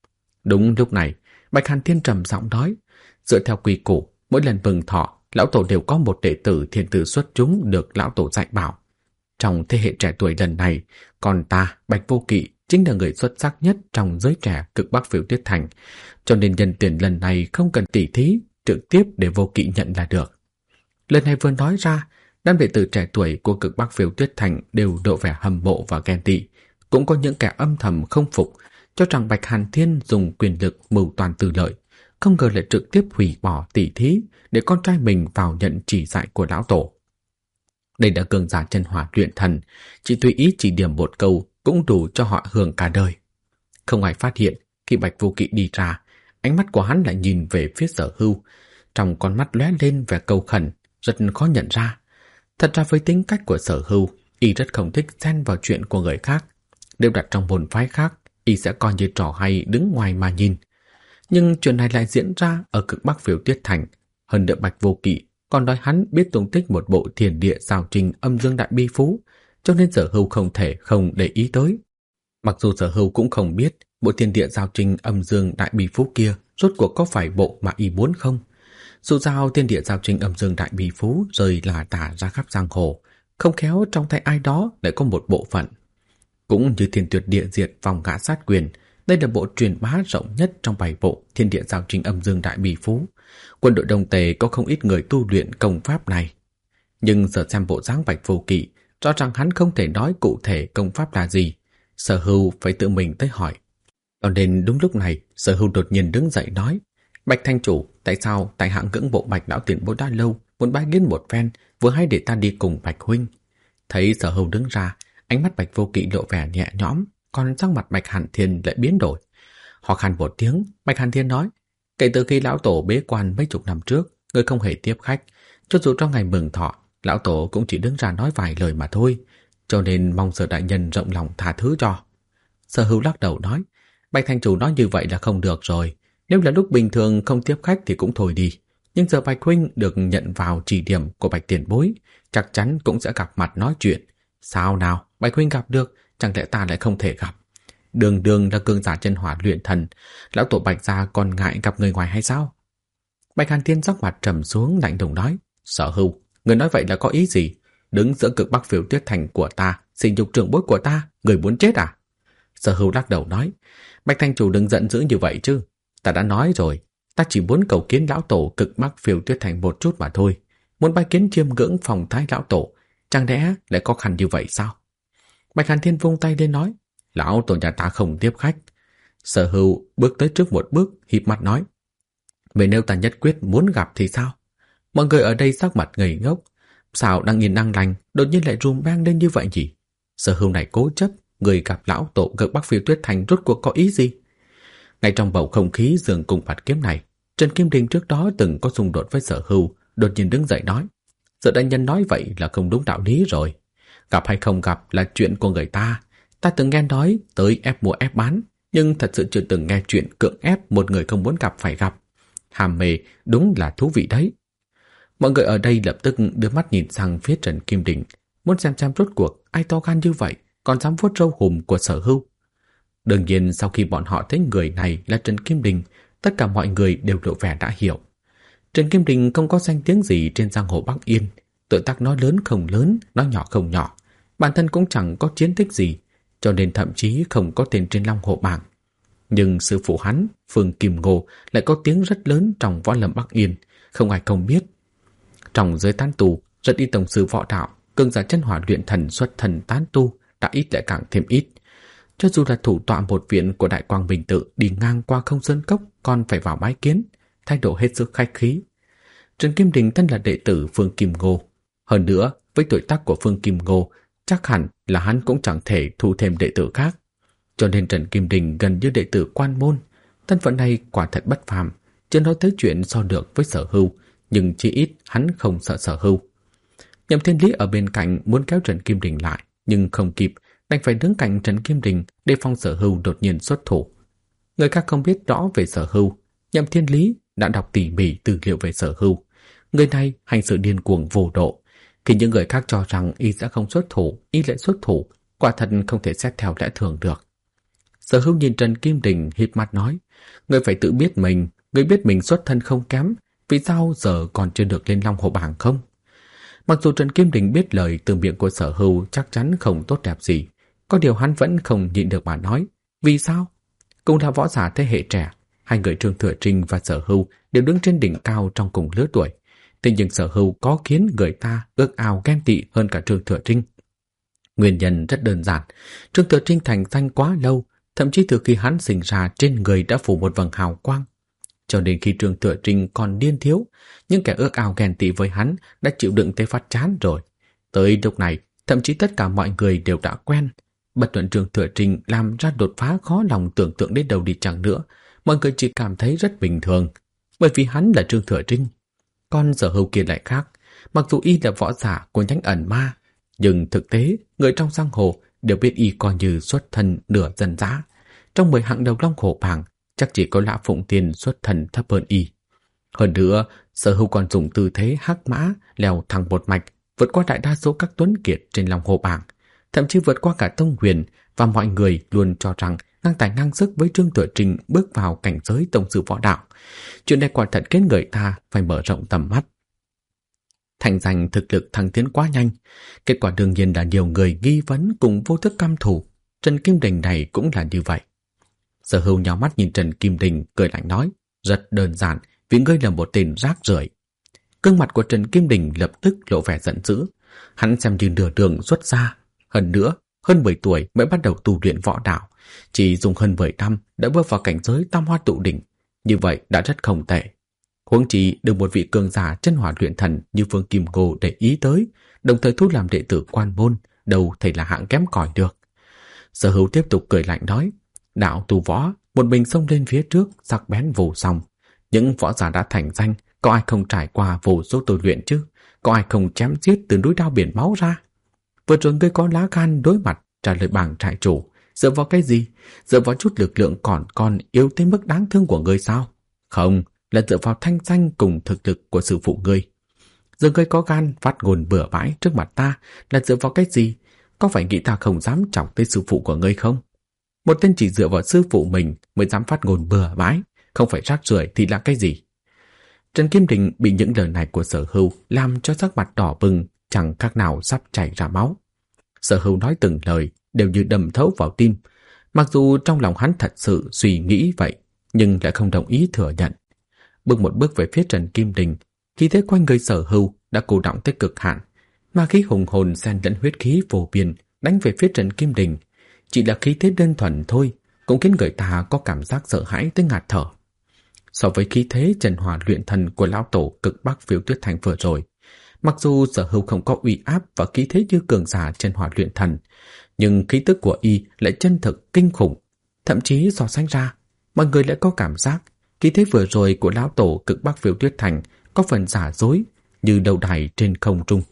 Đúng lúc này, Bạch Hàn Thiên trầm giọng nói, dựa theo quy củ, mỗi lần mừng thọ, lão tổ đều có một đệ tử thiên tử xuất chúng được lão tổ dạy bảo. Trong thế hệ trẻ tuổi lần này, còn ta, Bạch Vô Kỵ, chính là người xuất sắc nhất trong giới trẻ Cực Bắc Phiêu Tuyết Thành, cho nên nhân tuyển lần này không cần tỉ thí, trực tiếp để Vô Kỵ nhận là được. Lần này vừa nói ra, đám đệ tử trẻ tuổi của Cực Bắc Phiêu Tuyết Thành đều độ vẻ hâm mộ và ghen tị, cũng có những kẻ âm thầm không phục, cho rằng Bạch Hàn Thiên dùng quyền lực mưu toàn tư lợi, không ngờ lại trực tiếp hủy bỏ tỉ thí để con trai mình vào nhận chỉ dạy của lão tổ. Đây đã cường giả chân hỏa luyện thần, chỉ tùy ý chỉ điểm một câu cũng đủ cho họ hưởng cả đời. Không ai phát hiện, khi Bạch Vô Kỵ đi ra, ánh mắt của hắn lại nhìn về phía Sở Hưu, trong con mắt lóe lên vẻ cầu khẩn, rất khó nhận ra. Thật ra với tính cách của Sở Hưu, y rất không thích xen vào chuyện của người khác. Nếu đặt trong môn phái khác, y sẽ coi như trò hay đứng ngoài mà nhìn. Nhưng chuyện này lại diễn ra ở Cực Bắc Phiêu Tuyết Thành. Hơn nữa Bạch Vô Kỵ còn nói hắn biết tung tích một bộ thiền địa giao trình âm dương đại bi phú, cho nên Sở Hưu không thể không để ý tới. Mặc dù Sở Hưu cũng không biết bộ thiền địa giao trình âm dương đại bi phú kia rốt cuộc có phải bộ mà y muốn không. Dù sao thiên địa giao trình âm dương đại bi phú rơi là tả ra khắp giang hồ, không khéo trong tay ai đó lại có một bộ phận. Cũng như thiên tuyệt địa diệt vòng ngã sát quyền, đây là bộ truyền bá rộng nhất trong 7 bộ thiên địa giao trình âm dương đại bi phú. Quân đội Đông Tề có không ít người tu luyện công pháp này. Nhưng giờ xem bộ dáng Bạch Vô Kỵ, rõ ràng hắn không thể nói cụ thể công pháp là gì. Sở Hưu phải tự mình tới hỏi. Cho nên đúng lúc này, Sở Hưu đột nhiên đứng dậy nói, Bạch Thanh Chủ, tại sao tại hạ ngưỡng bộ Bạch lão tiền bối đã lâu, muốn bái kiến một phen, vừa hay để ta đi cùng Bạch huynh. Thấy Sở Hưu đứng ra, ánh mắt Bạch Vô Kỵ lộ vẻ nhẹ nhõm, còn sắc mặt Bạch Hàn Thiên lại biến đổi. Ho khan một tiếng, Bạch Hàn Thiên nói, kể từ khi lão tổ bế quan mấy chục năm trước, người không hề tiếp khách. Cho dù trong ngày mừng thọ, lão tổ cũng chỉ đứng ra nói vài lời mà thôi, cho nên mong Sở đại nhân rộng lòng tha thứ cho. Sở Hưu lắc đầu nói, Bạch thành chủ nói như vậy là không được rồi. Nếu là lúc bình thường không tiếp khách thì cũng thôi đi. Nhưng giờ Bạch huynh được nhận vào chỉ điểm của Bạch tiền bối, chắc chắn cũng sẽ gặp mặt nói chuyện. Sao nào, Bạch huynh gặp được, chẳng lẽ ta lại không thể gặp? Đường đường là cường giả chân hỏa luyện thần, lão tổ Bạch gia còn ngại gặp người ngoài hay sao? Bạch Hàn Thiên sắc mặt trầm xuống lạnh lùng nói, Sở Hưu, người nói vậy là có ý gì? Đứng giữa cực Bắc Phiêu Tuyết Thành của ta, sỉ nhục trưởng bối của ta, người muốn chết à? Sở Hưu lắc đầu nói, Bạch thành chủ đừng giận dữ như vậy chứ. Ta đã nói rồi, ta chỉ muốn cầu kiến lão tổ cực Bắc Phiêu Tuyết Thành một chút mà thôi. Muốn bái kiến chiêm ngưỡng phòng thái lão tổ, chẳng lẽ lại khó khăn như vậy sao? Bạch Hàn Thiên vung tay lên nói, lão tổ nhà ta không tiếp khách. Sở Hưu bước tới trước một bước, híp mắt nói, vậy nếu ta nhất quyết muốn gặp thì sao? Mọi người ở đây sắc mặt ngây ngốc, sao đang yên đang lành đột nhiên lại rùm beng lên như vậy nhỉ? Sở Hưu này cố chấp, người gặp lão tổ cực Bắc Phiêu Tuyết Thành rốt cuộc có ý gì? Ngay trong bầu không khí giường cùng phạt kiếm này, Trần Kim Đình trước đó từng có xung đột với Sở Hưu, đột nhiên đứng dậy nói, Sở đại nhân nói vậy là không đúng đạo lý rồi. Gặp hay không gặp là chuyện của người ta. Ta từng nghe nói tới ép mua ép bán, nhưng thật sự chưa từng nghe chuyện cưỡng ép một người không muốn gặp phải gặp. Hàm mê đúng là thú vị đấy. Mọi người ở đây lập tức đưa mắt nhìn sang phía Trần Kim Đình, muốn xem rốt cuộc ai to gan như vậy, còn dám vuốt râu hùm của Sở Hưu. Đương nhiên sau khi bọn họ thấy người này là Trần Kim Đình, tất cả mọi người đều lộ vẻ đã hiểu. Trần Kim Đình không có danh tiếng gì trên giang hồ Bắc Yên, tuổi tác nói lớn không lớn, nói nhỏ không nhỏ, bản thân cũng chẳng có chiến tích gì, cho nên thậm chí không có tên trên Long Hồ bảng. Nhưng sư phụ hắn, Phương Kim Ngô, lại có tiếng rất lớn trong võ lâm Bắc Yên, không ai không biết. Trong giới tán tu, rất ít tổng sư võ đạo, cường giả chân hỏa luyện thần xuất thần tán tu đã ít lại càng thêm ít. Cho dù là thủ tọa một viện của Đại Quang Bình Tự đi ngang qua Không Sơn Cốc còn phải vào bái kiến, thái độ hết sức khách khí. Trần Kim Đình thân là đệ tử Phương Kim Ngô. Hơn nữa, với tuổi tác của Phương Kim Ngô, chắc hẳn là hắn cũng chẳng thể thu thêm đệ tử khác. Cho nên Trần Kim Đình gần như đệ tử quan môn. Thân phận này quả thật bất phàm, chưa nói tới chuyện so được với Sở Hưu, nhưng chỉ ít hắn không sợ Sở Hưu. Nhậm Thiên Lý ở bên cạnh muốn kéo Trần Kim Đình lại, nhưng không kịp, đành phải đứng cạnh Trần Kim Đình để phòng Sở Hưu đột nhiên xuất thủ. Người khác không biết rõ về Sở Hưu, Nhậm Thiên Lý đã đọc tỉ mỉ tư liệu về Sở Hưu. Người này hành sự điên cuồng vô độ. Khi những người khác cho rằng y sẽ không xuất thủ, y lại xuất thủ, quả thật không thể xét theo lẽ thường được. Sở Hưu nhìn Trần Kim Đình híp mắt nói, người phải tự biết mình, người biết mình xuất thân không kém, vì sao giờ còn chưa được lên Long Hồ bảng không? Mặc dù Trần Kim Đình biết lời từ miệng của Sở Hưu chắc chắn không tốt đẹp gì, có điều hắn vẫn không nhịn được mà nói, vì sao? Cùng là võ giả thế hệ trẻ, hai người Trương Thừa Trinh và Sở Hưu đều đứng trên đỉnh cao trong cùng lứa tuổi. Thế nhưng Sở Hưu có khiến người ta ước ao ghen tị hơn cả Trương Thừa Trinh. Nguyên nhân rất đơn giản, Trương Thừa Trinh thành danh quá lâu, thậm chí từ khi hắn sinh ra trên người đã phủ một vầng hào quang. Cho đến khi Trương Thừa Trinh còn niên thiếu, những kẻ ước ao ghen tị với hắn đã chịu đựng tới phát chán rồi. Tới lúc này, thậm chí tất cả mọi người đều đã quen. Bất luận Trương Thừa Trinh làm ra đột phá khó lòng tưởng tượng đến đâu đi chăng nữa, mọi người chỉ cảm thấy rất bình thường, bởi vì hắn là Trương Thừa Trinh. Còn Sở Hưu kia lại khác, mặc dù y là võ giả của nhánh ẩn ma, nhưng thực tế người trong giang hồ đều biết y coi như xuất thân nửa dân dã. Trong 10 hạng đầu Long Hồ bảng, chắc chỉ có Lã Phụng Tiên xuất thân thấp hơn y. Hơn nữa, Sở Hưu còn dùng tư thế hắc mã leo thẳng một mạch, vượt qua đại đa số các tuấn kiệt trên Long Hồ bảng, thậm chí vượt qua cả Tông Huyền, và mọi người luôn cho rằng ngang tài ngang sức với Trương Thừa Trinh bước vào cảnh giới tông sư võ đạo. Chuyện này quả thật khiến người ta phải mở rộng tầm mắt. Thành danh thực lực thăng tiến quá nhanh, kết quả đương nhiên là nhiều người nghi vấn cùng vô thức căm thù. Trần Kim Đình này cũng là như vậy. Sở Hưu nhào mắt nhìn Trần Kim Đình cười lạnh nói, rất đơn giản, vì ngươi là một tên rác rưởi. Gương mặt của Trần Kim Đình lập tức lộ vẻ giận dữ. Hắn xem như nửa đường xuất gia, hơn nữa hơn 10 tuổi mới bắt đầu tu luyện võ đạo, chỉ dùng hơn 10 năm đã bước vào cảnh giới tam hoa tụ đỉnh, như vậy đã rất không tệ. Huống chi được một vị cường giả chân hỏa luyện thần như Phương Kim Ngô để ý tới, đồng thời thu làm đệ tử quan môn, đâu thể là hạng kém cỏi được. Sở Hưu tiếp tục cười lạnh nói, đạo tu võ, một mình xông lên phía trước, sắc bén vô song. Những võ giả đã thành danh Có ai không trải qua vô số tôi luyện chứ? Có ai không chém giết từ núi đao biển máu ra? Vừa rồi ngươi có lá gan đối mặt trả lời bảng trại chủ. Dựa vào cái gì? Dựa vào chút lực lượng còn yếu tới mức đáng thương của ngươi sao? Không, là dựa vào thanh danh cùng thực lực của sư phụ ngươi. Giờ ngươi có gan phát ngôn bừa bãi trước mặt ta là dựa vào cái gì? Có phải nghĩ ta không dám chọc tới sư phụ của ngươi không? Một tên chỉ dựa vào sư phụ mình mới dám phát ngôn bừa bãi, không phải rác rưởi thì là cái gì? Trần Kim Đình bị những lời này của Sở Hưu làm cho sắc mặt đỏ bừng, chẳng khác nào sắp chảy ra máu. Sở Hưu nói từng lời đều như đâm thấu vào tim. Mặc dù trong lòng hắn thật sự suy nghĩ vậy, nhưng lại không đồng ý thừa nhận. Bước một bước về phía Trần Kim Đình, khí thế quanh người Sở Hưu đã cổ động tới cực hạn, mà khí hùng hồn xen lẫn huyết khí vô biên đánh về phía Trần Kim Đình. Chỉ là khí thế đơn thuần thôi, cũng khiến người ta có cảm giác sợ hãi tới ngạt thở. So với khí thế Trần Hỏa luyện thần của lão tổ cực Bắc Phiêu Tuyết Thành vừa rồi, mặc dù Sở Hưu không có uy áp và khí thế như cường giả Trần Hỏa luyện thần, nhưng khí tức của y lại chân thực kinh khủng. Thậm chí so sánh ra, mọi người lại có cảm giác khí thế vừa rồi của lão tổ cực Bắc Phiêu Tuyết Thành có phần giả dối, như đầu đài trên không trung.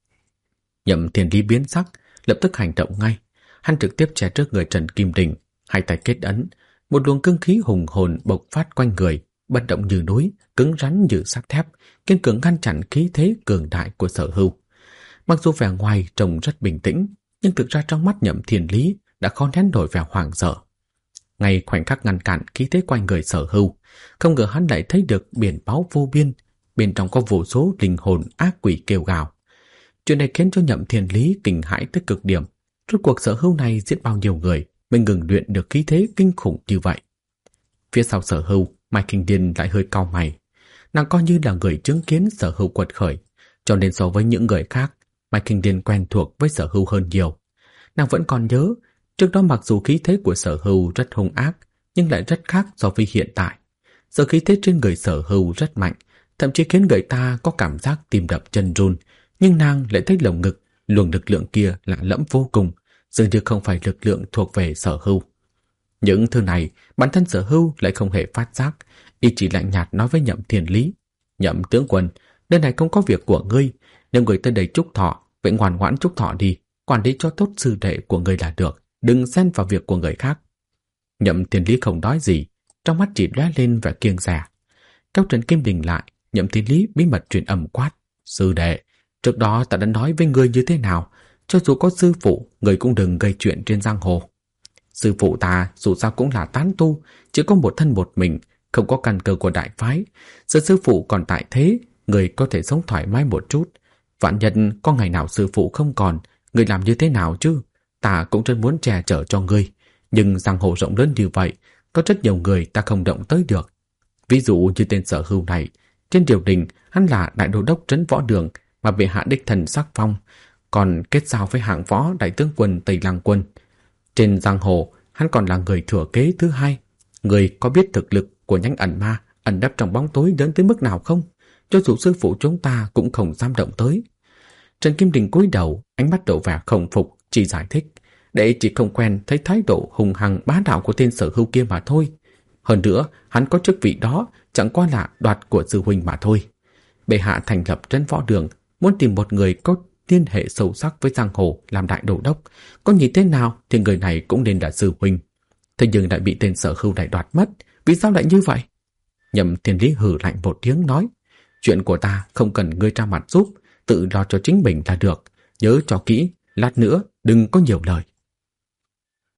Nhậm Thiên Lý biến sắc, lập tức hành động ngay. Hắn trực tiếp che trước người Trần Kim Đình, hai tay kết ấn, một luồng cương khí hùng hồn bộc phát quanh người, bất động như núi, cứng rắn như sắt thép, kiên cường ngăn chặn khí thế cường đại của Sở Hưu. Mặc dù vẻ ngoài trông rất bình tĩnh, nhưng thực ra trong mắt Nhậm Thiên Lý đã khó nén nổi vẻ hoảng sợ. Ngay khoảnh khắc ngăn cản khí thế quanh người Sở Hưu, không ngờ hắn lại thấy được biển báu vô biên, bên trong có vô số linh hồn ác quỷ kêu gào. Chuyện này khiến cho Nhậm Thiên Lý kinh hãi tới cực điểm. Rốt cuộc Sở Hưu này giết bao nhiêu người mới ngừng luyện được khí thế kinh khủng như vậy? Phía sau Sở Hưu, Mai Kinh Điên lại hơi cau mày. Nàng coi như là người chứng kiến Sở Hưu quật khởi, cho nên so với những người khác, Mai Kinh Điên quen thuộc với Sở Hưu hơn nhiều. Nàng vẫn còn nhớ, trước đó mặc dù khí thế của Sở Hưu rất hung ác, nhưng lại rất khác so với hiện tại. Giờ khí thế trên người Sở Hưu rất mạnh, thậm chí khiến người ta có cảm giác tim đập chân run, nhưng nàng lại thấy lồng ngực, luồng lực lượng kia lạ lẫm vô cùng, dường như không phải lực lượng thuộc về Sở Hưu. Những thứ này, bản thân Sở Hưu lại không hề phát giác, y chỉ lạnh nhạt nói với Nhậm Thiên Lý: "Nhậm tướng quân, nơi này không có việc của ngươi, nếu người tới đây chúc thọ, vậy ngoan ngoãn chúc thọ đi, quản lý cho tốt sư đệ của ngươi là được, đừng xen vào việc của người khác." Nhậm Thiên Lý không nói gì, trong mắt chỉ lóe lên vẻ kiêng dè. Kéo Trần Kim Đình lại, Nhậm Thiên Lý bí mật truyền âm quát: "Sư đệ, trước đó ta đã nói với ngươi như thế nào, cho dù có sư phụ, ngươi cũng đừng gây chuyện trên giang hồ. Sư phụ ta dù sao cũng là tán tu, chỉ có một thân một mình, không có căn cơ của đại phái. Giờ sư phụ còn tại thế, ngươi có thể sống thoải mái một chút. Vạn nhất có ngày nào sư phụ không còn, ngươi làm như thế nào chứ? Ta cũng rất muốn che chở cho ngươi, nhưng giang hồ rộng lớn như vậy, có rất nhiều người ta không động tới được. Ví dụ như tên Sở Hưu này, trên triều đình hắn là đại đô đốc trấn võ đường mà bệ hạ đích thần sắc phong, còn kết giao với hạng võ đại tướng quân Tây Lăng Quân. Trên giang hồ, hắn còn là người thừa kế thứ hai. Người có biết thực lực của nhánh ẩn ma ẩn nấp trong bóng tối lớn tới mức nào không? Cho dù sư phụ chúng ta cũng không dám động tới." Trần Kim Đình cúi đầu, ánh mắt đổ vẻ không phục, chỉ giải thích: "Đệ chỉ không quen thấy thái độ hùng hăng bá đạo của tên Sở Hưu kia mà thôi. Hơn nữa, hắn có chức vị đó chẳng qua là đoạt của sư huynh mà thôi. Bệ hạ thành lập trấn võ đường, muốn tìm một người có liên hệ sâu sắc với giang hồ làm đại đô đốc, có nhìn thế nào thì người này cũng nên là sư huynh. Thế nhưng lại bị tên Sở Hưu này đoạt mất, vì sao lại như vậy?" Nhậm Thiên Lý hừ lạnh một tiếng nói: "Chuyện của ta không cần ngươi ra mặt giúp, tự lo cho chính mình là được. Nhớ cho kỹ, lát nữa đừng có nhiều lời."